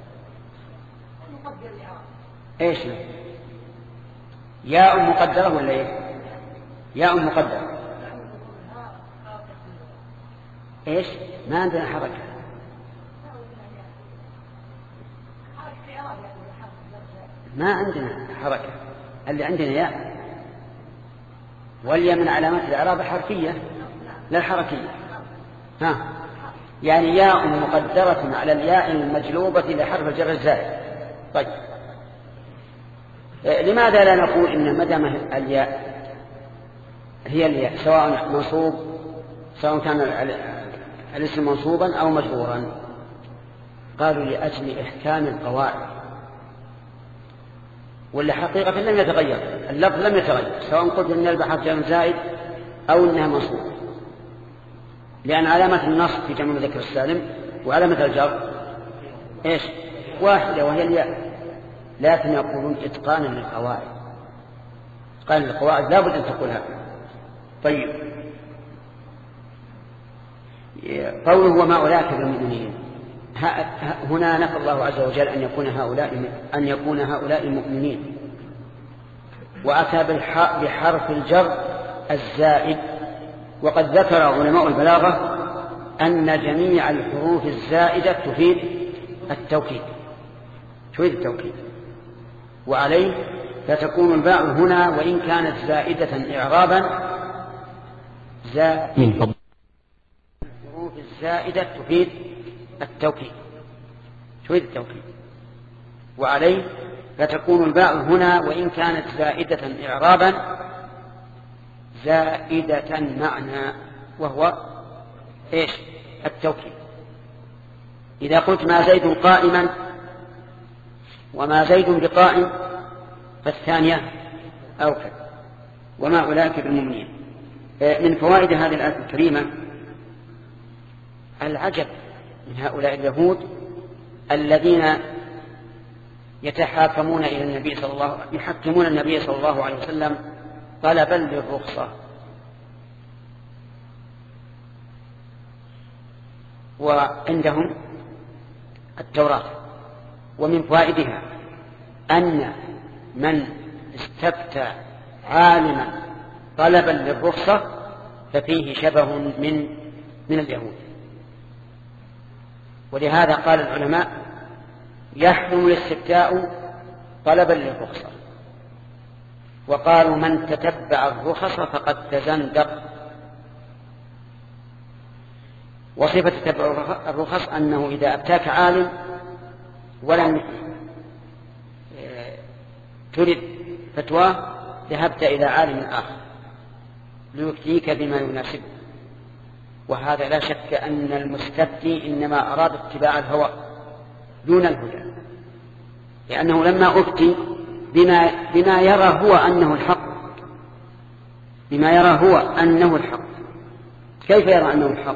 ايش ياء مقدرة ولا ايه؟ ياء مقدرة. ايش؟ ما عندنا حركة. ما عندنا حركة، اللي عندنا ياء، والياء من علامات الإعراب حرفية لا الحركية. ها يعني ياء مقدرة على الياء المجلوبة لحرف الجر الزائد. طيب لماذا لا نقول إن مدام الياء هي الياء سواء منصوب سواء كان الاسم منصوبا أو مجرورا؟ قالوا لأجل إحكام القواعد، واللي حقيقة لم يتغير، اللفظ لم يتغير سواء قلت إن الباء حرف جر زائد أو إنها منصوبة، لأن علامة النصب في جمع المذكر السالم وعلامة الجر إيش؟ واحدة وهي الياء، لكن يقولون إتقانا للقواعد. قال القواعد لابد أن تقول هكذا. طيب، قوله وما أولاك بالمؤمنين، هنا نفى الله عز وجل أن يكون هؤلاء أن يكون هؤلاء مؤمنين، وأتى بحرف الجر الزائد. وقد ذكر علماء البلاغة أن جميع الحروف الزائدة تفيد التوكيد تفيد التوكيد وعليه فتكون الباء هنا وإن كانت زائدة إعرابا زائدة. الحروف الزائدة تفيد التوكيد تفيد التوكيد وعليه فتكون الباء هنا وإن كانت زائدة إعرابا زائدة معنى، وهو إيش؟ التوكيد. إذا قلت ما زيد قائما وما زيد بقائم فالثانية أوكد. وما أولئك بالمؤمنين. من فوائد هذه الآية الكريمة العجب من هؤلاء اليهود الذين يتحاكمون إلى النبي صلى الله يحكمون النبي صلى الله عليه وسلم طلبا للرخصة، وعندهم التوراة. ومن فوائدها أن من استفتى عالما طلبا للرخصة ففيه شبه من من اليهود. ولهذا قال العلماء يحرم الاستفتاء طلبا للرخصة، وقالوا من تتبع الرخص فقد تزندق. وصفة تتبع الرخص أنه إذا أفتاك عالم ولم ترد فتواه ذهبت إلى عالم آخر ليفتيك بما يناسبه. وهذا لا شك أن المستفتي إنما أراد اتباع الهوى دون الهدى، لأنه لما أفتي بما, بما يرى هو أنه الحق بما يرى هو أنه الحق كيف يرى أنه الحق؟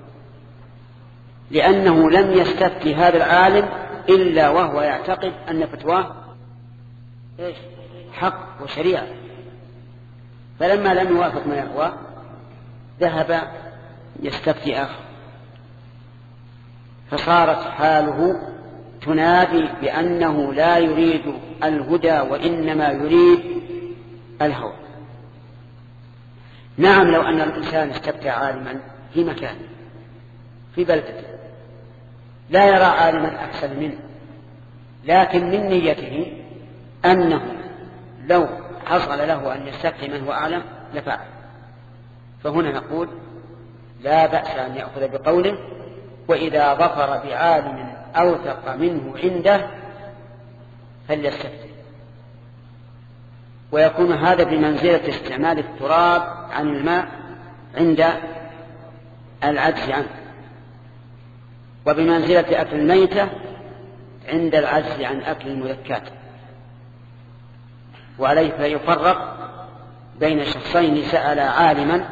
لأنه لم يستفتي هذا العالم إلا وهو يعتقد أن فتواه حق وشريعة، فلما لم يوافق ما يهوى ذهب يستفتي آخر، فصارت حاله تنادي بأنه لا يريد الهدى وإنما يريد الهوى. نعم، لو أن الإنسان استفتى عالما في مكان في بلدته لا يرى عالما أحسن منه، لكن من نيته أنه لو حصل له أن يستفتي من هو أعلم لفعل. فهنا نقول لا بأس أن يأخذ بقوله، وإذا ظفر بعالم أوثق منه عنده فليستفتي. ويكون هذا بمنزلة استعمال التراب عن الماء عند العجز عنه، وبمنزلة أكل الميتة عند العجز عن أكل المذكات. وعليه فيفرق بين شخصين سأل عالما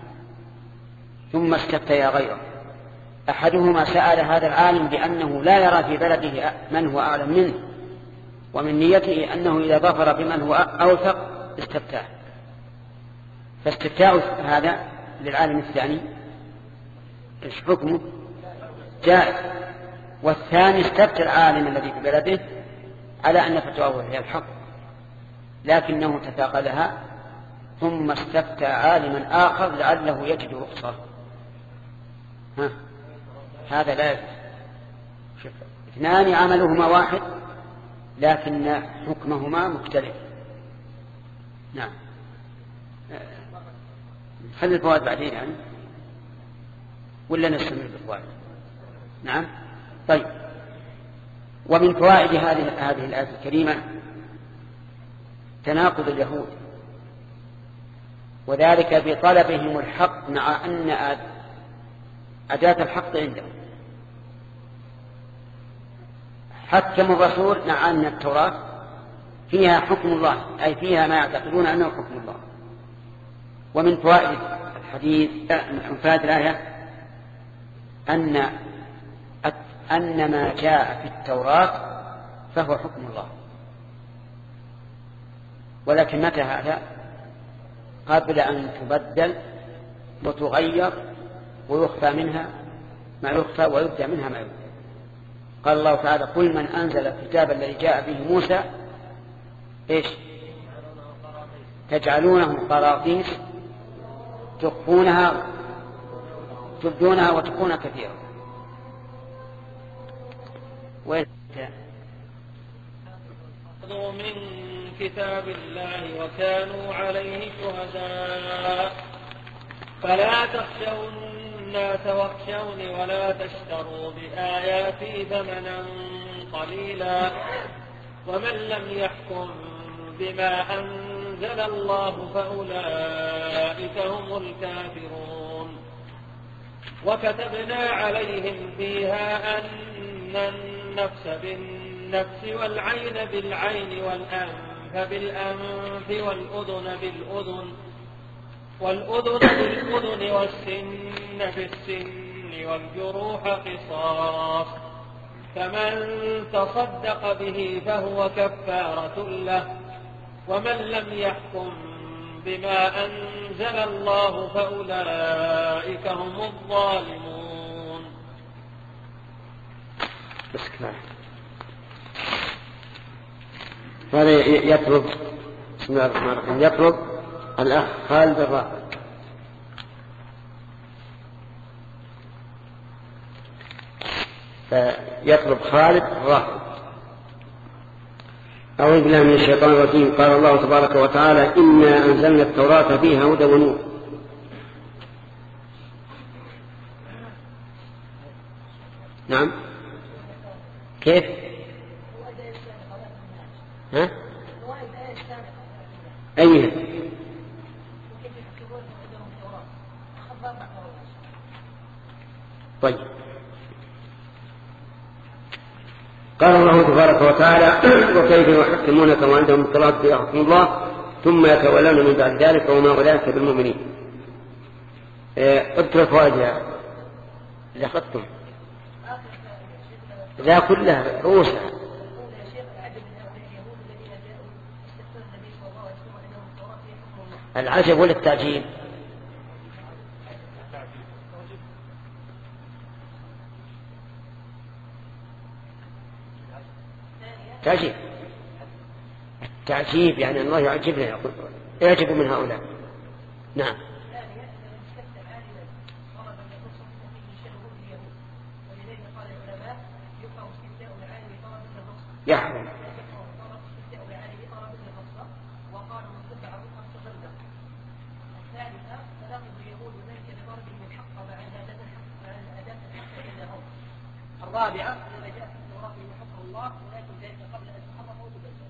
ثم استفتيا غيره. أحدهما سأل هذا العالم بأنه لا يرى في بلده من هو أعلم منه، ومن نيته أنه إذا ظفر بمن هو أوثق استفتاه، فاستفتاء هذا للعالم الثاني إيش حكمه؟ جائز. والثاني استفتى العالم الذي في بلده على أن فتواه هي الحق، لكنه تثاقلها ثم استفتى عالما آخر لعله يجد رخصة. ها هذا لا يجوز. اثنان عملهما واحد لكن حكمهما مختلف. نعم، خلي الفوائد بعدين يعني ولا نستمر بالفوائد؟ نعم. طيب، ومن فوائد هذه هذه الآية الكريمة تناقض اليهود، وذلك بطلبهم الحق مع أن أداة الحق عندهم. حكم الرسول مع أن التوراة فيها حكم الله، أي فيها ما يعتقدون أنه حكم الله. ومن فوائد الحديث من فوائد الآية أن أن ما جاء في التوراة فهو حكم الله، ولكن متى هذا؟ قبل أن تبدل وتغير ويخفى منها ما يخفى ويبدأ منها ما يبدأ. قال الله تعالى قل من أنزل الكتاب الذي جاء به موسى إيش تجعلونه قراطيس تخفونها تبدونها وتكون كثيرا. وين أخذوا من كتاب الله وكانوا عليه شهداء فلا تخشوا الناس واخشوني ولا تشتروا بآياتي ثمنا قليلا ومن لم يحكم بما أنزل الله فأولئك هم الكافرون. وكتبنا عليهم فيها أن النفس بالنفس والعين بالعين والأنف بالأنف والأذن بالأذن والأذن بالأذن والسن بالسن والجروح قصاص فمن تصدق به فهو كفارة له ومن لم يحكم بما أنزل الله فأولئك هم الظالمون. بس كفاية. هذا يطلب بسم الله الرحمن الرحيم يطلب الأخ خالد الرافع. فيطلب خالد الرافع. أعوذ بالله من الشيطان الرجيم. قال الله تبارك وتعالى إنا أنزلنا التوراة فيها هدى ونور. نعم كيف ها أيها طيب. قال الله تبارك وتعالى وكيف يحكمونك وعندهم التوراة فيها حكم الله ثم يتولون من بعد ذلك وما أولئك بالمؤمنين. اذكر فوائدها إذا أخذتم ذا كلها رؤوسها. العجب ولا التعجيب؟ تعجيب تعجيب يعني الله يعجبنا يقول يعجب من هؤلاء. نعم يحرم الرابعة إذا جاءت التوراة بحكم الله ولكن ذلك قبل أن تحرف أو تبدل.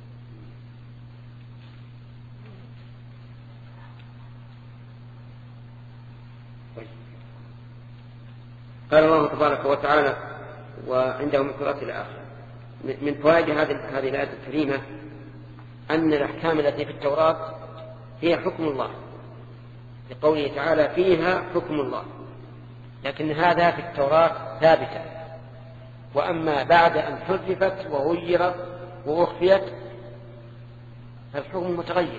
قال الله تبارك وتعالى وعندهم القراءة إلى آخر. من فوائد هذه هذه الآية الكريمة أن الأحكام التي في التوراة هي حكم الله لقوله تعالى فيها حكم الله، لكن هذا في التوراة ثابتة. وأما بعد أن حرفت وغيرت وأخفيت فالحكم متغير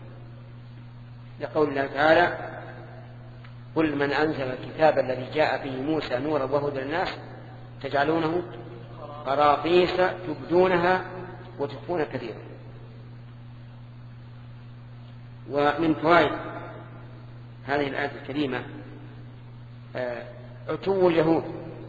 لقول الله تعالى قل من أنزل الكتاب الذي جاء به موسى نورا وهدى للناس تجعلونه قراطيس تبدونها وتخفون كثيرا. ومن فوائد هذه الآية الكريمة عتو اليهود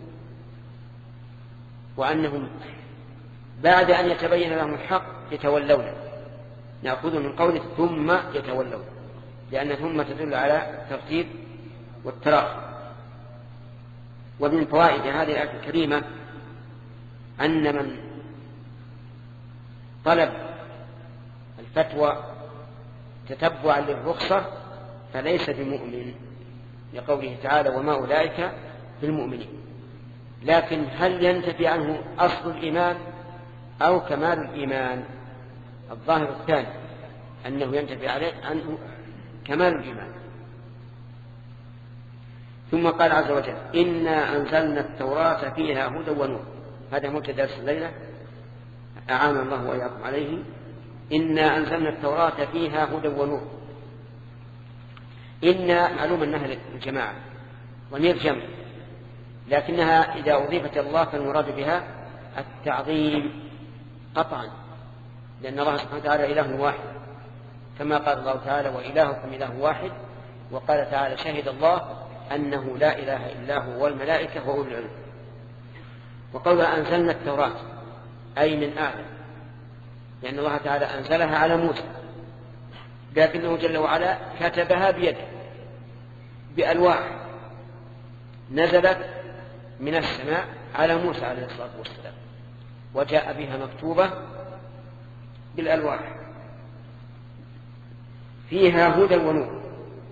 وأنهم بعد أن يتبين لهم الحق يتولون. نأخذ من قوله ثم يتولون لأن ثم تدل على الترتيب والتراخي. ومن فوائد هذه الآية الكريمة أن من طلب الفتوى تتبعا للرخصة فليس بمؤمن لقوله تعالى وما أولئك بالمؤمنين. لكن هل ينتفي عنه أصل الإيمان أو كمال الإيمان؟ الظاهر الثاني أنه ينتفي عنه كمال الإيمان. ثم قال عز وجل إنا أنزلنا التوراة فيها هدى ونور. هذا مبتدأ الليلة أعان الله وإياكم عليه. إنا أنزلنا التوراة فيها هدى ونور. إن معلوم أنها للجماعة ضمير جمع، لكنها إذا أضيفت الله فالمراد بها التعظيم قطعا، لأن الله سبحانه وتعالى إله واحد، كما قال الله تعالى وإلهكم إله واحد، وقال تعالى شهد الله أنه لا إله إلا هو والملائكة وأولو العلم. وقولها أنزلنا التوراة أي من أعلى، لأن الله تعالى أنزلها على موسى، لكنه جل وعلا كتبها بيده بألواح نزلت من السماء على موسى عليه الصلاة والسلام، وجاء بها مكتوبة بالألواح فيها هدى ونور.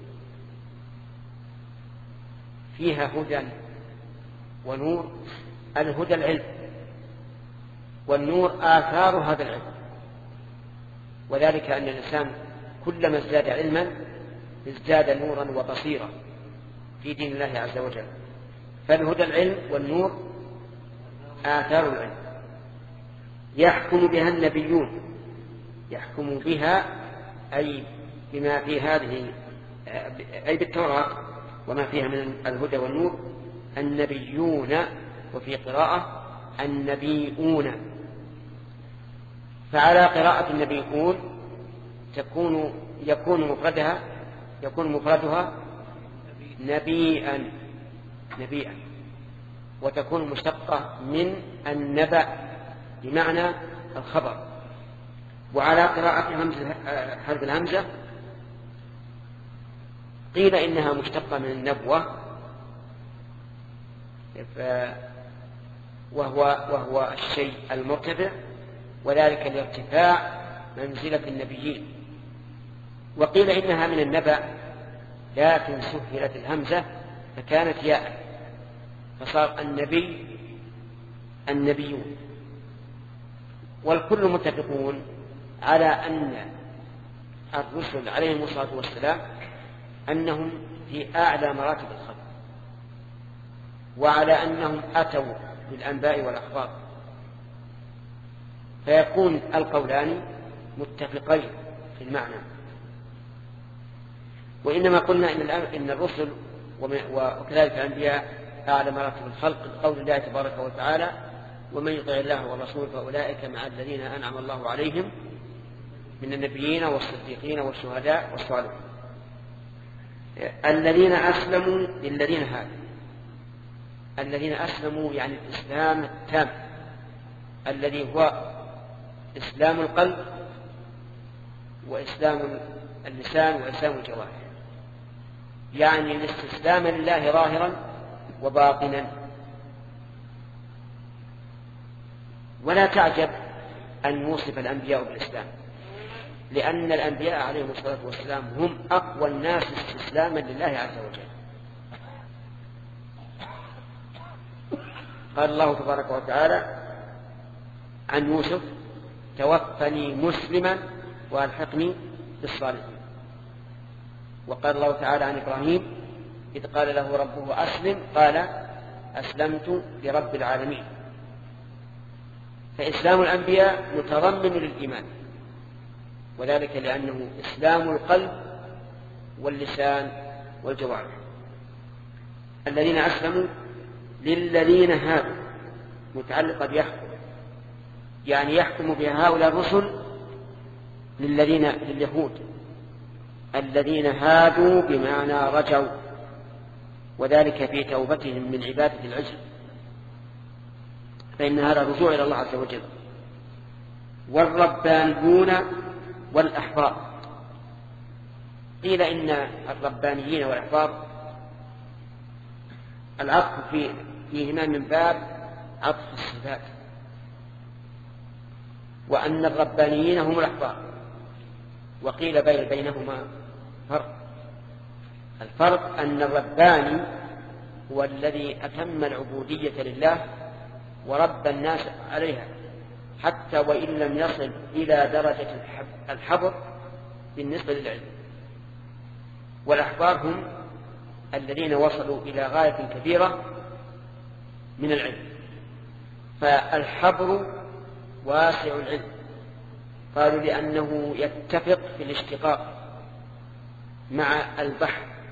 فيها هدى ونور، الهدى العلم، والنور آثار هذا العلم، وذلك أن الإنسان كلما ازداد علما ازداد نورا وبصيرا في دين الله عز وجل. فالهدى العلم والنور آثار العلم يحكم بها النبيون، يحكم بها أي بما في هذه أي بالتوراة وما فيها من الهدى والنور النبيون، وفي قراءة النبيون. فعلى قراءة النبيون تكون يكون مفردها يكون مفردها نبيئا نبيئا وتكون مشتقة من النبأ بمعنى الخبر. وعلى قراءة حرف الهمزة قيل إنها مشتقة من النبوة، وهو, وهو الشيء المرتفع، وذلك لارتفاع منزلة النبيين. وقيل إنها من النبأ لكن سهلت الهمزة فكانت ياء فصار النبي النبيون. والكل متفقون على أن الرسل عليهم الصلاة والسلام أنهم في أعلى مراتب الخلق، وعلى أنهم أتوا بالأنباء والأخبار، فيكون القولان متفقين في المعنى. وإنما قلنا إن, إن الرسل وكذلك الأنبياء أعلى مراتب الخلق قول الله تبارك وتعالى ومن يطع الله والرسول فأولئك مع الذين أنعم الله عليهم من النبيين والصديقين والشهداء والصالحين الذين أسلموا للذين هادوا. الذين أسلموا يعني الإسلام التام الذي هو إسلام القلب وإسلام اللسان وإسلام الجوارح، يعني الاستسلام لله ظاهرا وباطنا. ولا تعجب أن يوصف الأنبياء بالإسلام، لأن الأنبياء عليهم الصلاة والسلام هم أقوى الناس استسلاما لله عز وجل. قال الله تبارك وتعالى عن يوسف توفني مسلما وألحقني بالصالحين. وقال الله تعالى عن إبراهيم إذ قال له ربه أسلم قال أسلمت لرب العالمين. فإسلام الأنبياء متضمن للإيمان، وذلك لأنه إسلام القلب واللسان والجوارح. الذين أسلموا للذين هادوا متعلقة بيحكم، يعني يحكم بهؤلاء الرسل للذين لليهود الذين هادوا بمعنى رجوا، وذلك في توبتهم من عبادة العجل، فإن هذا رجوع إلى الله عز وجل. والربانيون والأحبار، قيل إن الربانيين والأحبار العطف فيه فيهما من باب عطف الصفات، وأن الربانيين هم الأحبار. وقيل بين بينهما فرق. الفرق أن الرباني هو الذي أتم العبودية لله وربى الناس عليها حتى وإن لم يصل إلى درجة الحبر بالنسبة للعلم. والأحبار هم الذين وصلوا إلى غاية كبيرة من العلم. فالحبر واسع العلم، قالوا لأنه يتفق في الاشتقاق مع البحر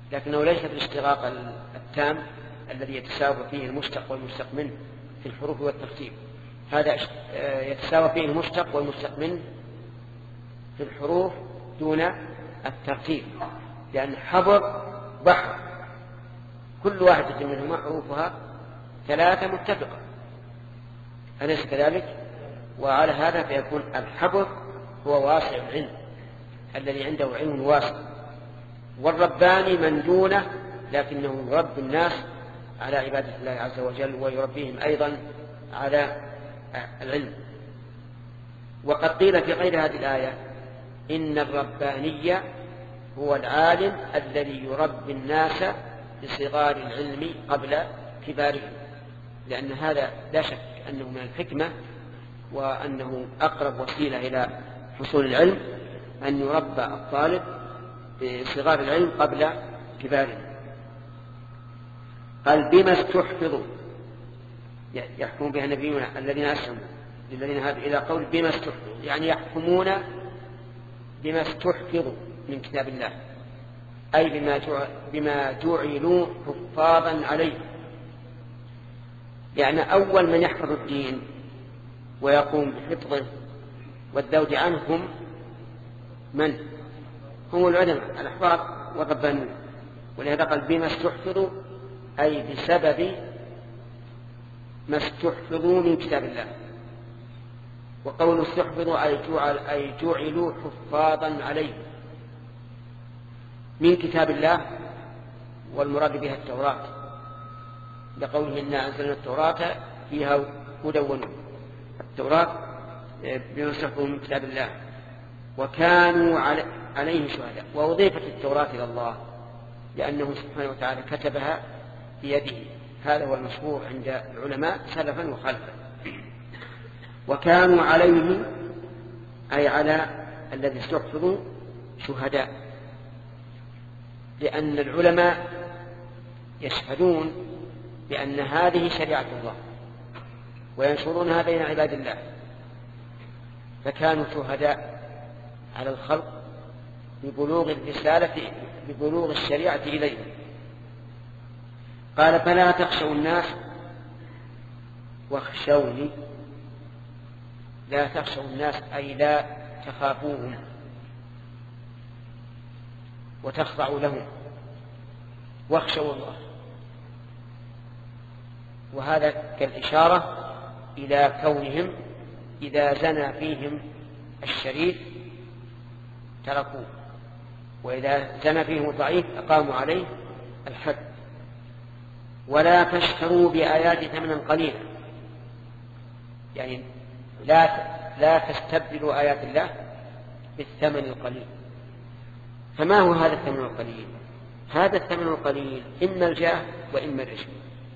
لكنه ليس بالاشتقاق التام الذي يتساوى فيه المشتق والمشتق منه في الحروف والترتيب. هذا يتساوى فيه المشتق والمشتق منه في الحروف دون الترتيب، لأن حبر بحر كل واحدة منهما حروفها ثلاثة متفقة، أليس كذلك؟ وعلى هذا فيكون الحبر هو واسع العلم الذي عنده علم واسع، والرباني من دونه لكنه يربي الناس على عبادة الله عز وجل ويربيهم أيضا على العلم. وقد قيل في غير هذه الآية إن الرباني هو العالم الذي يربي الناس بصغار العلم قبل كبارهم، لأن هذا لا شك أنه من الحكمة وأنه أقرب وسيلة إلى حصول العلم أن يربى الطالب بصغار العلم قبل كبارهم. قال بما استحفظوا يحكم بها النبيون الذين أسلموا للذين هادوا إلى قول بما استحفظوا، يعني يحكمون بما استحفظوا من كتاب الله، أي بما بما جعلوا حفاظا عليه. يعني أول من يحفظ الدين ويقوم بحفظه والذود عنه هم من؟ هم العلماء الأحفاظ والربانيون. ولهذا قال بما استحفظوا أي بسبب ما استحفظوا من كتاب الله. وقول استحفظوا أي, جعل أي جعلوا حفاظا عليه من كتاب الله، والمراد بها التوراة لقوله إنا أنزلنا التوراة فيها هدى ونور. التوراة بما استحفظوا من كتاب الله وكانوا عليه شهداء. وأضيفت التوراة إلى الله لأنه سبحانه وتعالى كتبها بيده، هذا هو المشهور عند العلماء سلفا وخلفا. وكانوا عليه أي على الذي استحفظوا شهداء، لأن العلماء يشهدون بأن هذه شريعة الله وينشرونها بين عباد الله، فكانوا شهداء على الخلق ببلوغ الرسالة ببلوغ الشريعة إليهم. قال فلا تخشوا الناس واخشوني. لا تخشوا الناس أي لا تخافوهم وتخضعوا لهم، واخشوا الله. وهذا كالإشارة إلى كونهم إذا زنى فيهم الشريف تركوه، وإذا زنى فيهم الضعيف أقاموا عليه الحد. ولا تشتروا بآيات ثمنا قليلا، يعني لا لا تستبدلوا آيات الله بالثمن القليل. فما هو هذا الثمن القليل؟ هذا الثمن القليل إما الجاه وإما الرشوة.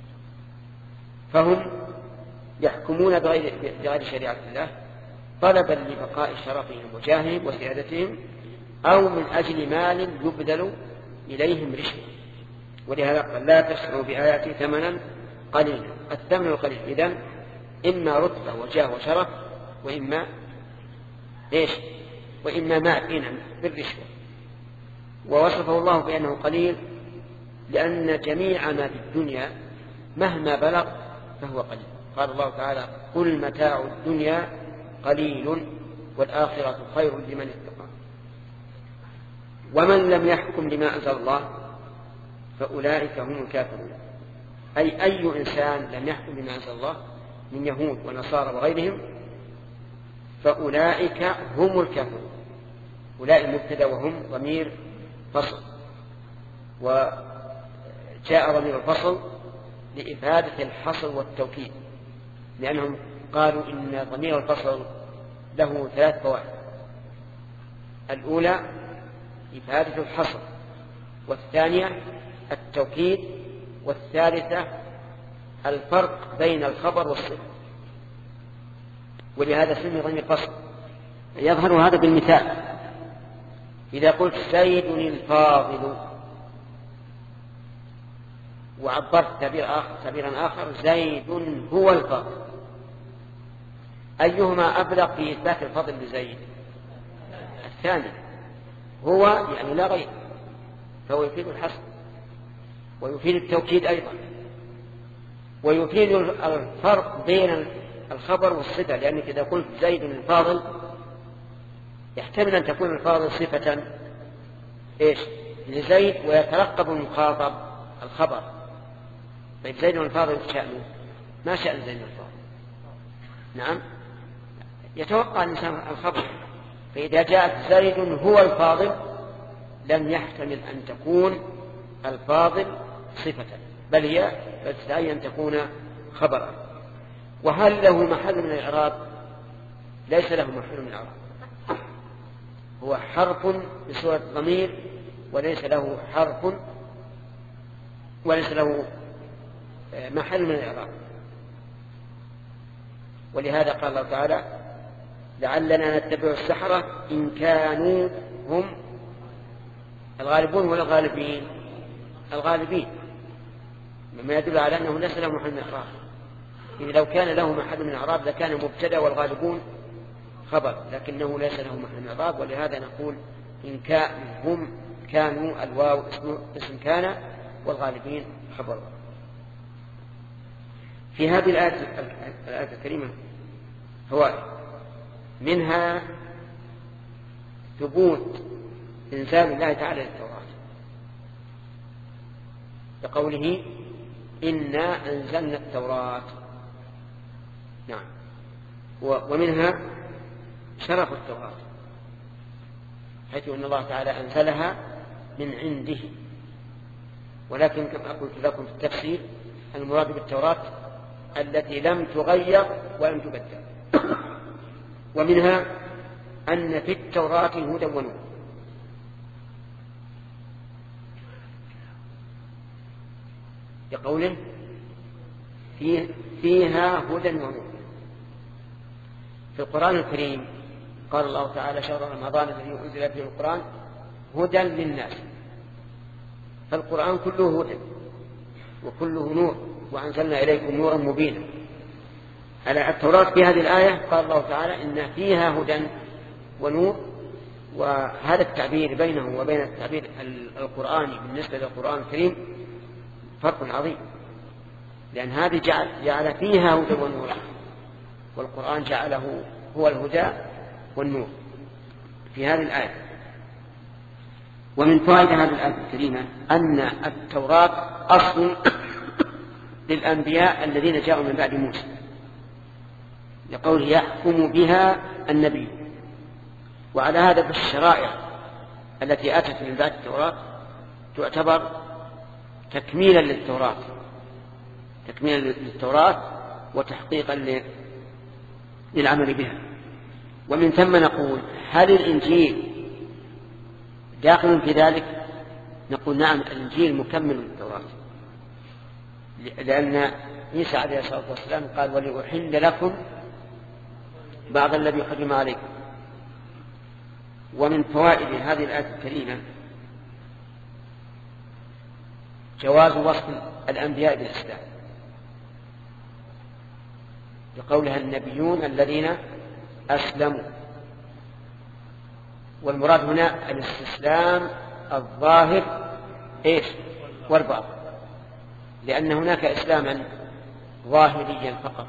فهم يحكمون بغير, بغير شريعة الله طلبا لبقاء شرفهم وجاههم وسيادتهم، أو من أجل مال يبذل إليهم رشوة. ولهذا قال لا تشتروا بآياتي ثمنا قليلا. الثمن القليل إذن إما رتبة وجاه وشرف، وإما إيش؟ وإما ماء بالرشوة. ووصفه الله بأنه قليل لأن جميع ما في الدنيا مهما بلغ فهو قليل. قال الله تعالى قل متاع الدنيا قليل والآخرة خير لمن اتقى. ومن لم يحكم بما أنزل الله فأولئك هم الكافرون. أي أي إنسان لم يحكم بما أنزل الله من يهود ونصارى وغيرهم فأولئك هم الكافرون. أولئك مبتدأ وهم ضمير فصل، وجاء ضمير الفصل لإفادة الحصر والتوكيد، لأنهم قالوا إن ضمير الفصل له ثلاث فوائد. الأولى إفادة الحصر، والثانية التوكيد، والثالثة الفرق بين الخبر والصفة. ولهذا سمي ضمير فصل. يظهر هذا بالمثال. إذا قلت زيد الفاضل وعبرت تعبير آخر تعبيرا آخر زيد هو الفاضل، أيهما أبلغ في إثبات الفضل لزيد؟ الثاني. هو يعني لا غير، فهو يفيد الحصر. ويفيد التوكيد أيضا، ويفيد الفرق بين الخبر والصفة، لأنك إذا قلت زيد الفاضل يحتمل أن تكون الفاضل صفة إيش لزيد ويترقب المخاطب الخبر. طيب زيد الفاضل شأنه ما شأن زيد الفاضل؟ نعم يتوقع الإنسان الخبر، فإذا جاءت زيد هو الفاضل لم يحتمل أن تكون الفاضل صفة، بل هي تستطيع أن تكون خبرا. وهل له محل من الإعراب؟ ليس له محل من الإعراب، هو حرف بصورة ضمير وليس له حرف وليس له محل من الإعراب. ولهذا قال الله تعالى لعلنا نتبع السحرة إن كانوا هم الغالبون ولا الغالبين؟ الغالبين، مما يدل على أنه ليس له محل من الإعراب. إذا لو كان له محل من الإعراب لكان مبتدأ والغالبون خبر، لكنه ليس له محل من الإعراب. ولهذا نقول إن كان هم كانوا الواو اسم كان والغالبين خبر. في هذه الآية الكريمة فوائد، منها ثبوت إنزال الله تعالى للتوراة بقوله إنا أنزلنا التوراة. نعم. ومنها شرف التوراة حيث أن الله تعالى أنزلها من عنده، ولكن كما قلت لكم في التفسير المراد بالتوراة التي لم تغير ولم تبدل. ومنها أن في التوراة هدى ونور، بقوله فيه فيها هدى ونور. في القرآن الكريم قال الله تعالى شهر رمضان الذي أنزل فيه القرآن هدى للناس، فالقرآن كله هدى وكله نور وأنزلنا إليكم نورا مبينا. على التوراة في هذه الآية قال الله تعالى إن فيها هدى ونور، وهذا التعبير بينه وبين التعبير القرآني بالنسبة للقرآن الكريم فرق عظيم، لأن هذه جعل, جعل فيها هدى ونور، والقرآن جعله هو الهدى والنور في هذه الآية. ومن فوائد هذه الآية الكريمة أن التوراة أصل للأنبياء الذين جاءوا من بعد موسى، لقول يحكم بها النبي. وعلى هذا فالشرائع التي أتت من بعد التوراة تعتبر تكميلا للتوراة تكميلا للتوراة وتحقيقا للعمل بها. ومن ثم نقول هل الإنجيل داخل في ذلك؟ نقول نعم، الإنجيل مكمل للتوراة، لأن عيسى عليه الصلاة والسلام قال ولأحل لكم بعض الذي حرم عليكم. ومن فوائد هذه الآية الكريمة جواز وصف الأنبياء بالإسلام، لقولها النبيون الذين أسلموا. والمراد هنا الاستسلام الظاهر إيش والباطن، لأن هناك إسلاما ظاهريا فقط،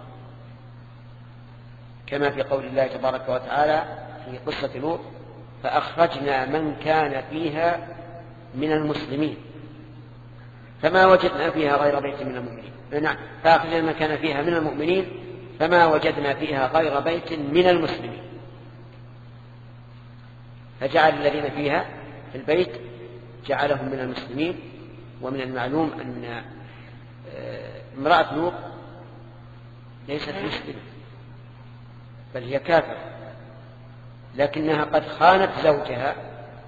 كما في قول الله تبارك وتعالى في قصة لوط فأخرجنا من كان فيها من المسلمين فما وجدنا فيها غير بيت من المؤمنين. نعم، فأخرجنا من كان فيها من المؤمنين فما وجدنا فيها غير بيت من المسلمين، فجعل الذين فيها في البيت جعلهم من المسلمين. ومن المعلوم أن امرأة لوط ليست مسلمة بل هي كافرة، لكنها قد خانت زوجها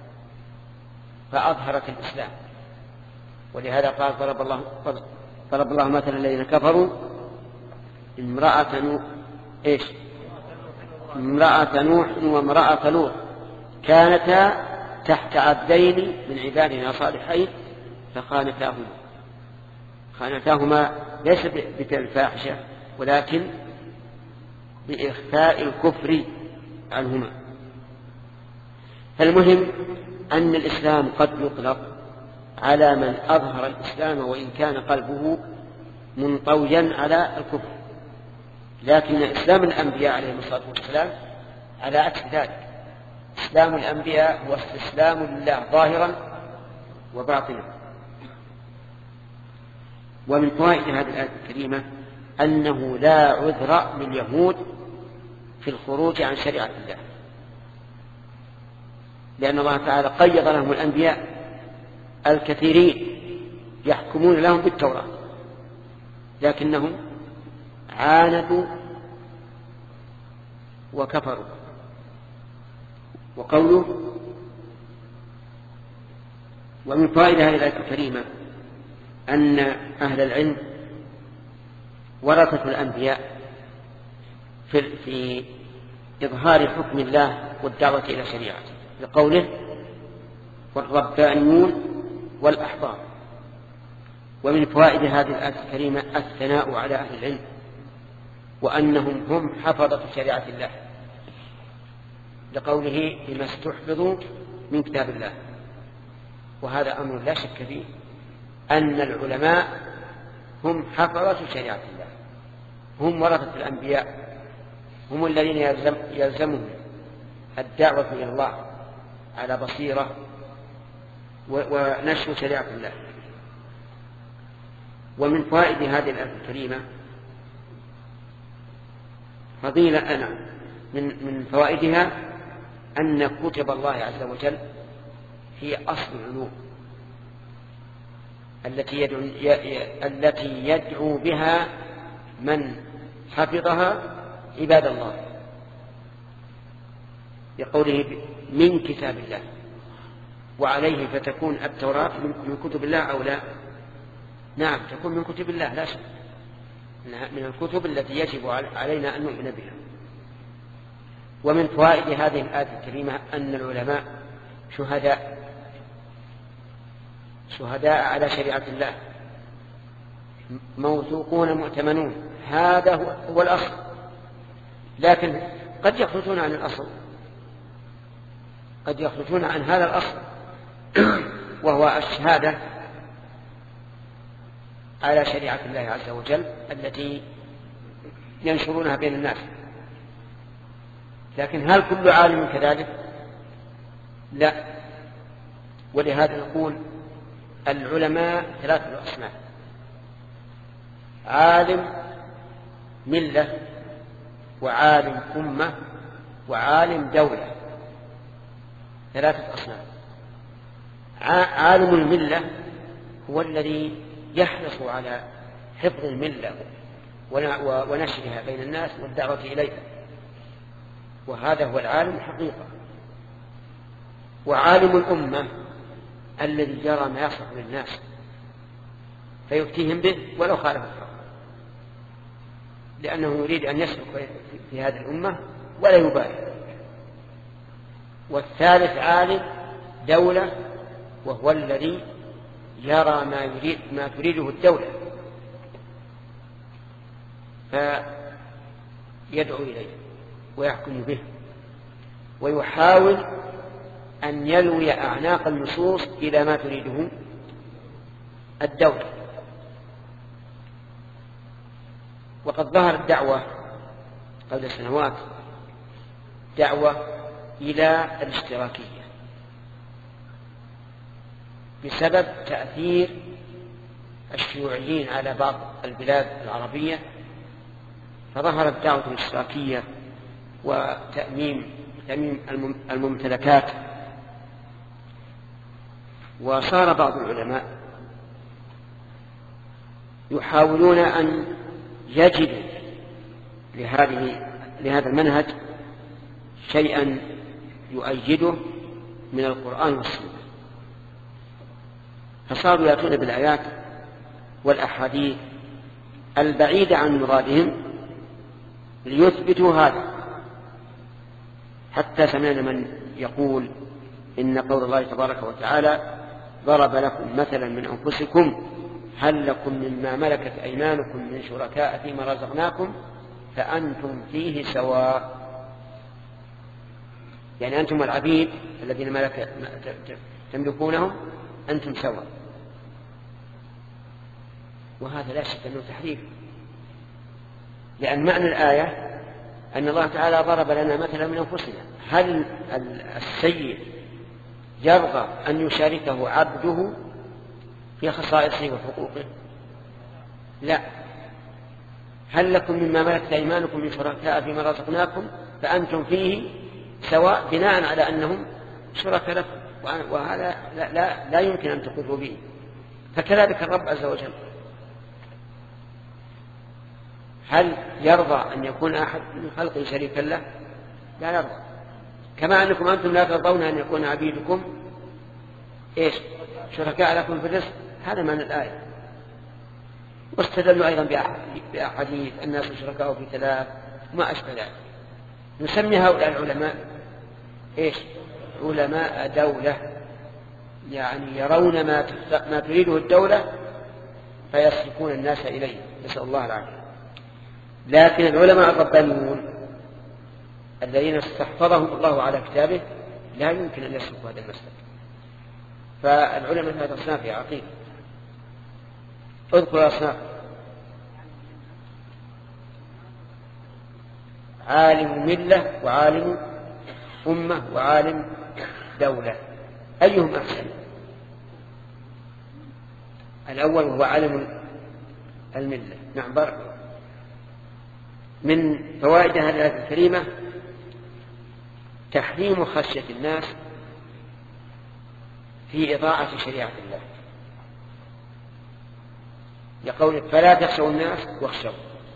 فأظهرت الإسلام. ولهذا قال ضرب الله ضرب الله مثلا الذين كفروا امرأة نوح إيش امرأة نوح وامرأة لوط كانتا تحت عبدين من عبادنا صالحين فخانتاهما خانتاهما ليس بفعل الفاحشة ولكن بإخفاء الكفر عنهما. فالمهم أن الإسلام قد يطلق على من أظهر الإسلام وإن كان قلبه منطويا على الكفر. لكن إسلام الأنبياء عليهم الصلاة والسلام على عكس ذلك. إسلام الأنبياء هو استسلام لله ظاهرا وباطنا. ومن فوائد هذه الآية الكريمة أنه لا عذر لليهود في الخروج عن شريعة الله، لأن الله تعالى قيض لهم الأنبياء الكثيرين يحكمون لهم بالتوراة، لكنهم عاندوا وكفروا. وقوله ومن فوائد هذه الآية الكريمة أن أهل العلم ورثة الأنبياء في, في إظهار حكم الله والدعوة إلى شريعته، لقوله والربانيون والأحبار. ومن فوائد هذه الآية الكريمة الثناء على أهل العلم وأنهم هم حفظة شريعة الله، لقوله بما استحفظوا من كتاب الله. وهذا أمر لا شك فيه أن العلماء هم حفظة شريعة الله، هم ورثة الأنبياء، هم الذين يلزم يلزمهم الدعوة إلى الله على بصيرة ونشر شريعة الله. ومن فوائد هذه الآية الكريمة فضيلة أنا من من فوائدها أن كتب الله عز وجل هي أصل العلوم التي يدعو, التي يدعو بها من حفظها عباد الله، بقوله من كتاب الله. وعليه فتكون التوراة من كتب الله أو لا؟ نعم تكون من كتب الله لا شك، من الكتب التي يجب علينا أن نؤمن بها. ومن فوائد هذه الآية الكريمة أن العلماء شهداء شهداء على شريعة الله، موثوقون مؤتمنون، هذا هو الأصل. لكن قد يخرجون عن الأصل، قد يخرجون عن هذا الأصل وهو الشهادة على شريعة الله عز وجل التي ينشرونها بين الناس. لكن هل كل عالم كذلك؟ لا. ولهذا نقول العلماء ثلاثة أصناف: عالم ملة، وعالم أمة، وعالم دولة. ثلاثة أصناف. عالم الملة هو الذي يحرص على حفظ الملة ونشرها بين الناس والدعوة إليها، وهذا هو العالم الحقيقة. وعالم الأمة الذي يرى ما يصلح للناس فيفتيهم به ولو خالف الحق، لأنه يريد أن يسلك في هذه الأمة ولا يبالي. والثالث عالم دولة، وهو الذي يرى ما يريد ما تريده الدولة فيدعو إليه ويحكم به، ويحاول أن يلوي أعناق النصوص إلى ما تريده الدولة. وقد ظهرت دعوة قبل سنوات دعوة إلى الاشتراكية بسبب تأثير الشيوعيين على بعض البلاد العربية، فظهرت دعوة الاشتراكية وتأميم تأميم الممتلكات. وصار بعض العلماء يحاولون أن يجدوا لهذه لهذا المنهج شيئا يؤيده من القرآن والسنة، فصاروا يأتون بالآيات والأحاديث البعيدة عن مرادهم ليثبتوا هذا. حتى سمعنا من يقول إن قول الله تبارك وتعالى ضرب لكم مثلا من أنفسكم هل لكم مما ملكت أيمانكم من شركاء فيما رزقناكم فأنتم فيه سواء، يعني أنتم العبيد الذين ملك تملكونهم أنتم سواء. وهذا لا شك أنه تحريف، لأن معنى الآية أن الله تعالى ضرب لنا مثلا من أنفسنا. هل السيد يرضى أن يشاركه عبده في خصائصه وحقوقه؟ لا. هل لكم مما ملكت أيمانكم من شركاء فيما رزقناكم فأنتم فيه سواء، بناء على أنهم شركاء لكم، وهذا لا, لا, لا يمكن أن تقولوا به. فكذلك الرب عز وجل، هل يرضى أن يكون أحد من خلقه شريكا له؟ لا يرضى. كما أنكم أنتم لا ترضون أن يكون عبيدكم إيش شركاء لكم في الرزق. هذا معنى الآية. واستدلوا أيضا بأحاديث الناس شركاء في ثلاث وما أشبه ذلك. نسمي هؤلاء العلماء إيش علماء دولة، يعني يرون ما ما تريده الدولة فيصرفون الناس إليه، نسأل الله العافية. لكن العلماء الربانيون الذين استحفظهم الله على كتابه لا يمكن أن يسلكوا هذا المسلك. فالعلماء ثلاثة أصناف يا عقيل، اذكر أصناف: عالم ملة، وعالم أمة، وعالم دولة. أيهم أحسن؟ الأول هو عالم الملة. نعم، بارك. من فوائد هذه الآية الكريمة تحريم خشية الناس في إضاعة شريعة الله، لقولك فلا تخشوا الناس واخشوا.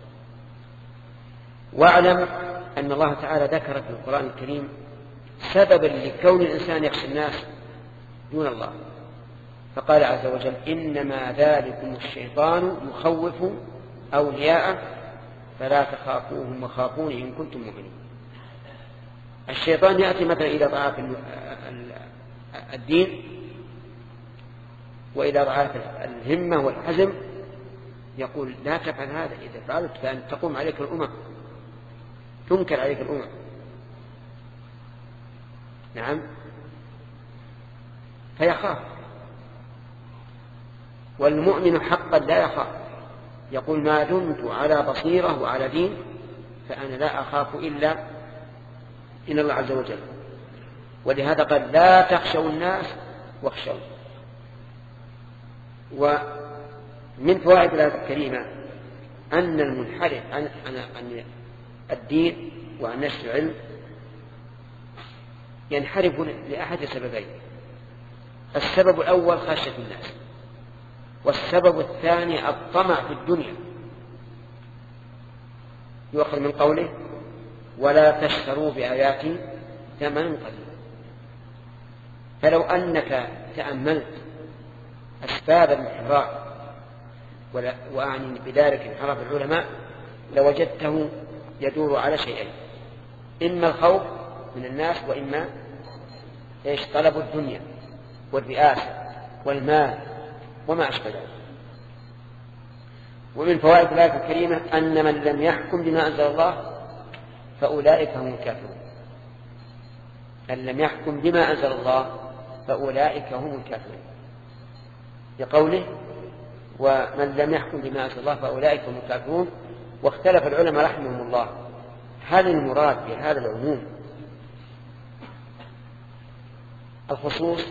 واعلم أن الله تعالى ذكر في القرآن الكريم سببا لكون الإنسان يخشى الناس دون الله، فقال عز وجل: إنما ذلكم الشيطان يخوف أولياءه فلا تخافوهم وخافوني إن كنتم مؤمنين. الشيطان يأتي مثلا إلى ضعاف الدين وإلى ضعاف الهمة والحزم، يقول: لا تفعل هذا، إذا فعلت فأن تقوم عليك الأمم، تنكر عليك الأمم. نعم، فيخاف. والمؤمن حقا لا يخاف، يقول: ما دمت على بصيرة وعلى دين فأنا لا أخاف إلا إن الله عز وجل. ولهذا قال: لا تخشوا الناس واخشوا. ومن فوائد الآية الكريمة أن المنحرف عن عن الدين وعن نشر العلم ينحرف لأحد سببين: السبب الأول خشية الناس، والسبب الثاني الطمع في الدنيا. يؤخذ من قوله: ولا تشتروا بآياتي ثمنا قليلا. فلو أنك تأملت أسباب الانحراف، وأعني بذلك انحراف العلماء، لوجدته يدور على شيئين: إما الخوف من الناس، وإما إيش طلب الدنيا والرئاسة والمال وما أشبه ذلك. ومن فوائد الآية الكريمة أن من لم يحكم بما أنزل الله فأولئك هم الكافرون. من لم يحكم بما أنزل الله فأولئك هم الكافرون، بقوله: ومن لم يحكم بما أنزل الله فأولئك هم الكافرون. واختلف العلماء رحمهم الله هل المراد بهذا العموم الخصوص،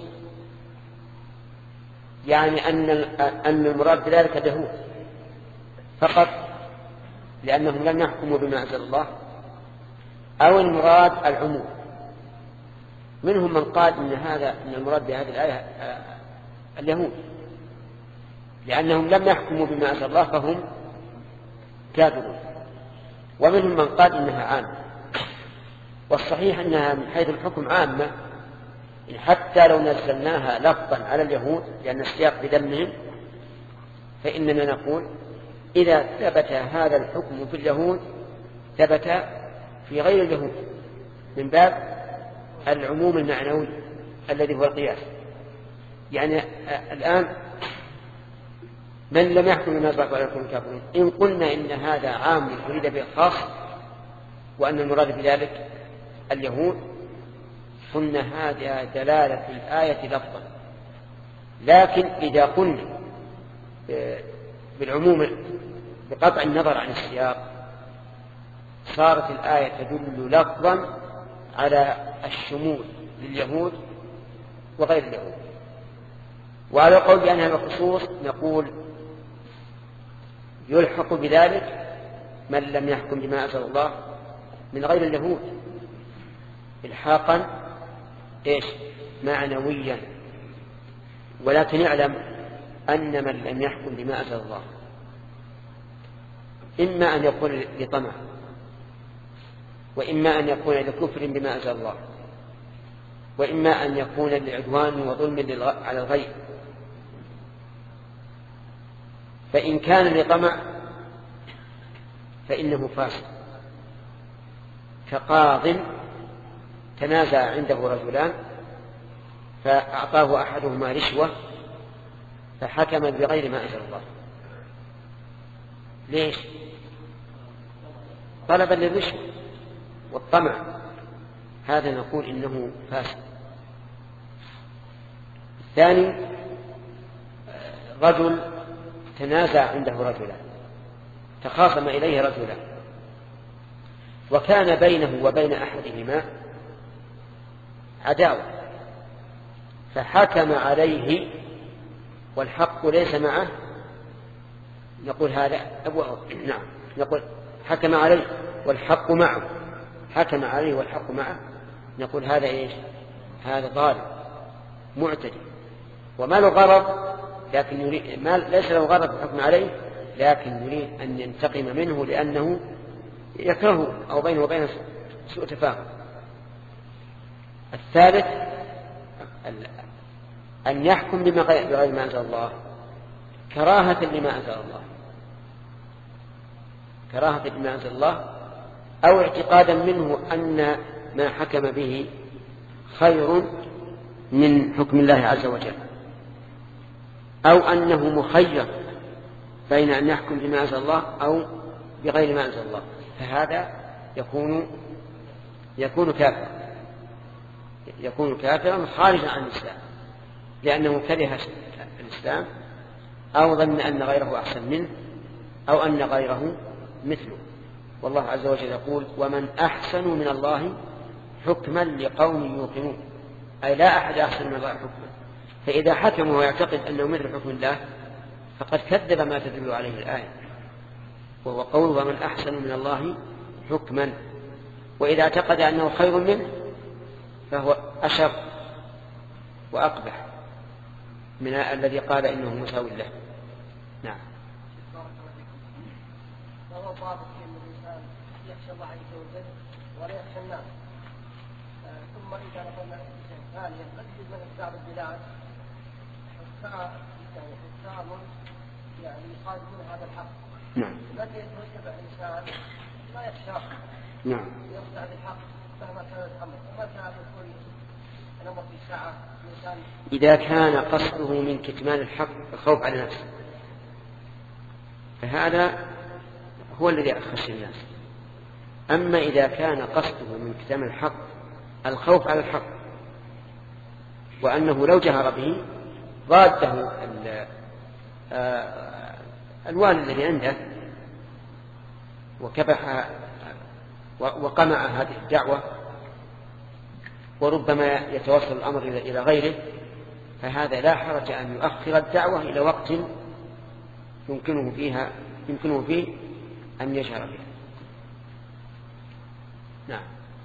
يعني أن أن المراد بذلك اليهود فقط لأنهم لم يحكموا بما أنزل الله، أو المراد العموم. منهم من قال إن هذا إن المراد بهذه الآية اليهود لأنهم لم يحكموا بما أنزل الله فهم كافرون، ومنهم من قال إنها عامة. والصحيح أنها من حيث الحكم عامة، حتى لو نزلناها لفظا على اليهود لأن السياق بذمهم، فإننا نقول إذا ثبت هذا الحكم في اليهود ثبت في غير اليهود، من باب العموم المعنوي الذي هو القياس. يعني الآن من لم يحكم بما أنزل الله فأولئك كافرون، إن قلنا إن هذا عام يريد به خاص وأن المراد بذلك اليهود، قلنا هذه دلالة الآية لفظا. لكن إذا قلنا بالعموم بقطع النظر عن السياق صارت الآية تدل لفظا على الشمول لليهود وغير اليهود. وعلى قول بأنها الخصوص نقول يلحق بذلك من لم يحكم بما أنزل الله من غير اليهود إلحاقا إيش معنويا. ولكن اعلم أن من لم يحكم بما أنزل الله إما أن يكون لطمع وإما أن يكون لكفر بما أنزل الله وإما أن يكون لعدوان وظلم على الغير. فإن كان لطمع فإنه فاسق كقاض تنازع عنده رجلان فأعطاه أحدهما رشوة فحكم بغير ما أنزل الله. ليش؟ طلبا للرشوة والطمع، هذا نقول إنه فاسد. الثاني رجل تنازع عنده رجلان تخاصم إليه رجلان وكان بينه وبين أحدهما عداوة فحكم عليه والحق ليس معه، نقول هذا أبو نعم نقول حكم عليه والحق معه حكم عليه والحق معه نقول هذا إيش؟ هذا ظالم معتدي وما له غرض، لكن يريد ما ليس له غرض الحكم عليه، لكن يريد أن ينتقم منه لأنه يكرهه أو بينه وبينه سوء تفاهم. الثالث أن يحكم بغير ما أنزل الله كراهة لما أنزل الله كراهة لما أنزل الله أو اعتقادا منه أن ما حكم به خير من حكم الله عز وجل أو أنه مخير بين أن يحكم بما أنزل الله أو بغير ما أنزل الله، فهذا يكون يكون كافرا يكون كافرا خارجا عن الإسلام لأنه كره الإسلام أو ظن أن غيره أحسن منه أو أن غيره مثله. والله عز وجل يقول ومن أحسن من الله حكما لقوم يوقنون، أي لا أحد أحسن من الله حكما. فإذا حكم ويعتقد أنه مثل حكم الله فقد كذب ما تدل عليه الآية وهو قول ومن أحسن من الله حكما. وإذا اعتقد أنه خير منه فهو أشر وأقبح من الذي قال إنه مساوي له. نعم. وهو ضابط أن الإنسان يخشى الله عز وجل ولا يخشى الناس. ثم إذا نظرنا ثانيا قد يجوز من بعض البلاد حكام يعني يخالفون هذا الحق. نعم. الذي يتبع الإنسان لا يخشى. نعم. يخضع بالحق مهما كان الأمر وما كان يكون الأمر في ساعة الإنسان. إذا كان قصده من كتمان الحق الخوف على نفسه فهذا هو الذي أخشى الناس. أما إذا كان قصده من كتمان الحق الخوف على الحق وأنه لو جهر به ضاده الوالد الذي عنده وكبح وقمع هذه الدعوة وربما يتوصل الأمر إلى غيره، فهذا لا حرج أن يؤخر الدعوة إلى وقت يمكنه فيها يمكنه فيه أن يجهر بها. نعم.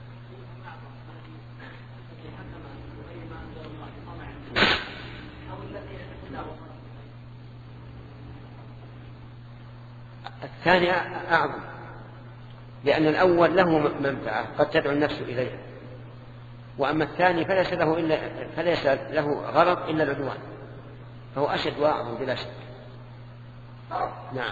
الثاني أعظم لأن الأول له منفعة قد تدعو النفس إليها، وأما الثاني فليس له إلا فليس له غرض إلا العدوان، فهو أشد وأعظم بلا شك. نعم.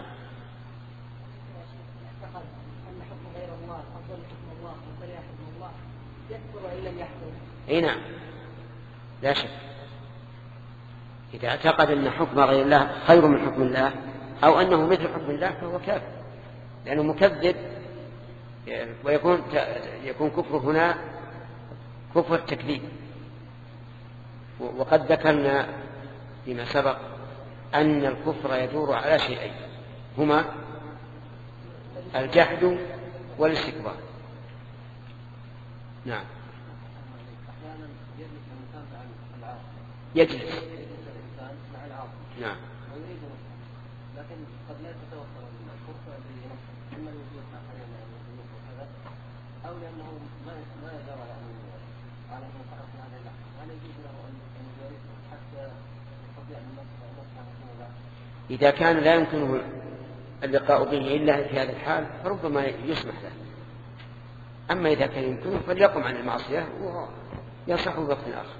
اي نعم لا شك، إذا اعتقد أن حكم غير الله خير من حكم الله أو أنه مثل حكم الله فهو كافر لأنه مكذب، ويكون يكون كفر هنا كفر التكذيب. وقد ذكرنا فيما سبق أن الكفر يدور على شيئين هما الجحد والاستكبار. نعم. يجلس نعم. لكن قد لا تتوفر الفرصة لأن الوجود آخرين وكذا أو لأنه ما ما يجرى يعني على من فعل في هذا اللحظة هل يجوز له أن يجالسه حتى يستطيع أن يمسح؟ إذا كان لا يمكنه اللقاء به إلا في هذا الحال فربما يسمح له. أما إذا كان يمكنه فليقم عن المعصية ويصح وقت آخر.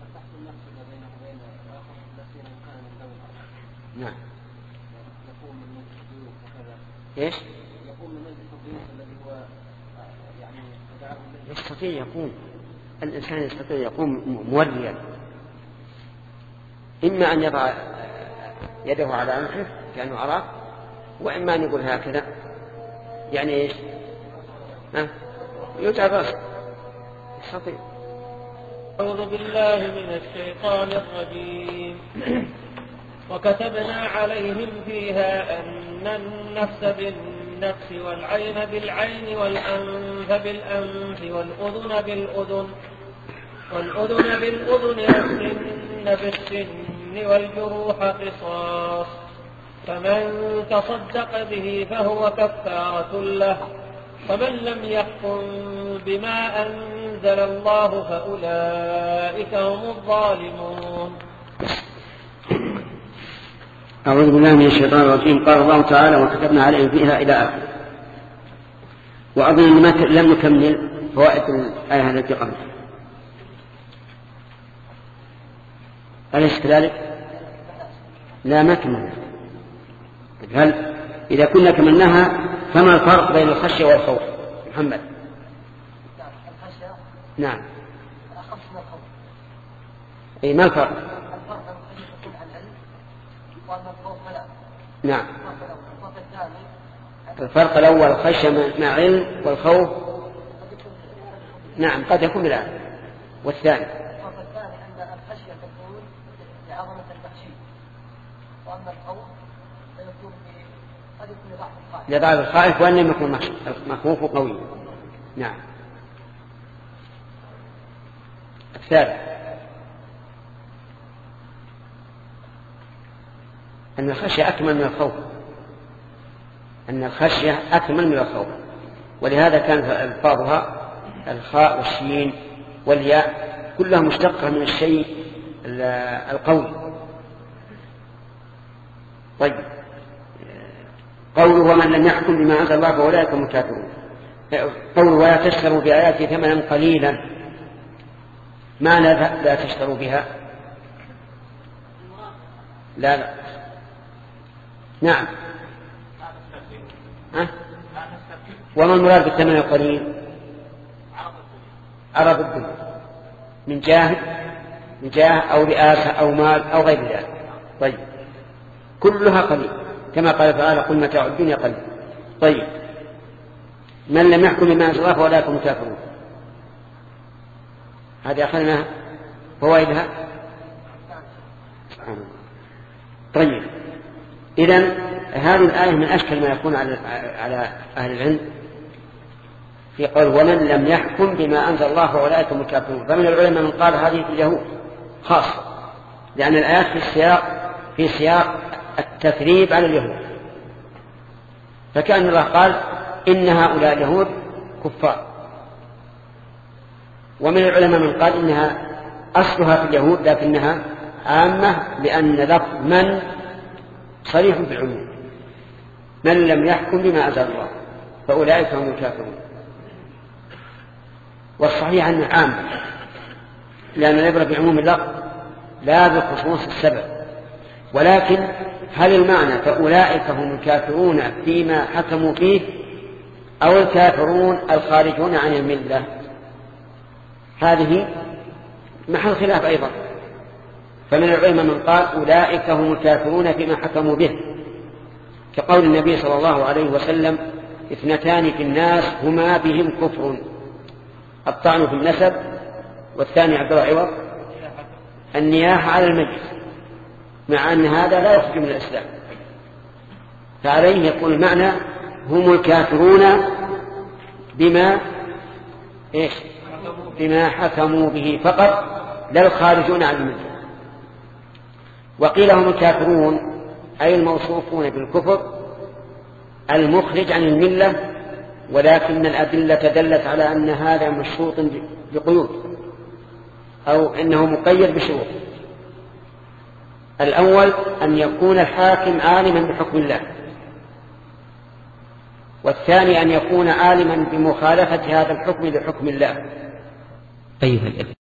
نعم. يقوم من مجلس الضيوف وكذا. ايش؟ يقوم من مجلس الضيوف الذي هو يعني يدعه يستطيع يقوم. الإنسان يستطيع يقوم موليا. إما أن يضع يده على أنفه كأنه عراق، وإما أن يقول هكذا يعني إيش؟ ها؟ يجعل رأسه. يستطيع. أعوذ بالله من الشيطان الرجيم. وكتبنا عليهم فيها أن النفس بالنفس والعين بالعين والأنف بالأنف والأذن بالأذن والأذن بالأذن والسن بالسن والجروح قصاص، فمن تصدق به فهو كفارة له، ومن لم يحكم بما أنزل الله فأولئك هم الظالمون. أعوذ بالله من الشيطان الرجيم. قال الله تعالى وكتبنا عليهم فيها إلى آخره. وأظن أن لم نكمل فوائد الآية التي قبلها. أليس كذلك؟ لا ما كملنا. هل إذا كنا كملناها فما الفرق بين الخشية والخوف؟ محمد. نعم. أي ما الفرق؟ نعم. الفرق الأول خشية مع علم، والخوف نعم قد يكون بالعلم. والثاني الفرق الثاني أن الخشية تكون لعظمة الوحشي، وأما الخوف فيكون قد يكون لضعف الخائف. لضعف الخائف وأن يكون مخوف قوي. نعم. الثالث أن الخشية أكمل من الخوف، أن الخشية أكمل من الخوف، ولهذا كانت ألفاظها الخاء والشين والياء كلها مشتقة من الشيء القوي. طيب، قوله ومن لم يحكم بما أنزل الله فأولئك هم الكافرون. قوله ولا تشتروا بآياتي ثمنا قليلا، معنى لا تشتروا بها؟ لا لا نعم. ها؟ وما المراد بالثمن القليل؟ عرض الدنيا من جاه من جاه أو رئاسة أو مال أو غير ذلك. طيب، كلها قليل كما قال تعالى قل متاع الدنيا قليل. طيب، من لم يحكم بما أنزل الله فأولئك هم الكافرون. هذه أخذنا فوائدها. طيب، إذن هذه الآية من أشكل ما يكون على على أهل العلم في قول ومن لم يحكم بما أنزل الله فأولئك هم الكافرون. فمن العلماء من قال هذه في اليهود خاصة، لأن الآيات في السياق في سياق التثريب على اليهود، فكأن الله قال إن هؤلاء اليهود كفار. ومن العلماء من قال إنها أصلها في اليهود لكنها عامة، لأن لفظ من صريح بالعموم، من لم يحكم بما أنزل الله فأولئك هم الكافرون. والصحيح أنه عام، لأن العبرة بعموم اللفظ لا بخصوص السبب. ولكن هل المعنى فأولئك هم الكافرون فيما حكموا فيه أو الكافرون الخارجون عن الملة؟ هذه محل خلاف أيضا. فمن العلماء من قال أولئك هم الكافرون فيما حكموا به، كقول النبي صلى الله عليه وسلم اثنتان في الناس هما بهم كفر، الطعن في النسب، والثاني عبد الله عوض النياحة على الميت. مع أن هذا لا يخرج من الإسلام. فعليه يقول المعنى هم الكافرون بما إيش بما حكموا به فقط، لا الخارجون عن الملة. وقيل هم الكافرون أي الموصوفون بالكفر المخرج عن الملة، ولكن الأدلة دلت على أن هذا مشروط بقيود، أو أنه مقيد بشروط. الأول أن يكون الحاكم عالما بحكم الله، والثاني أن يكون عالما بمخالفة هذا الحكم لحكم الله. أيها الأخوة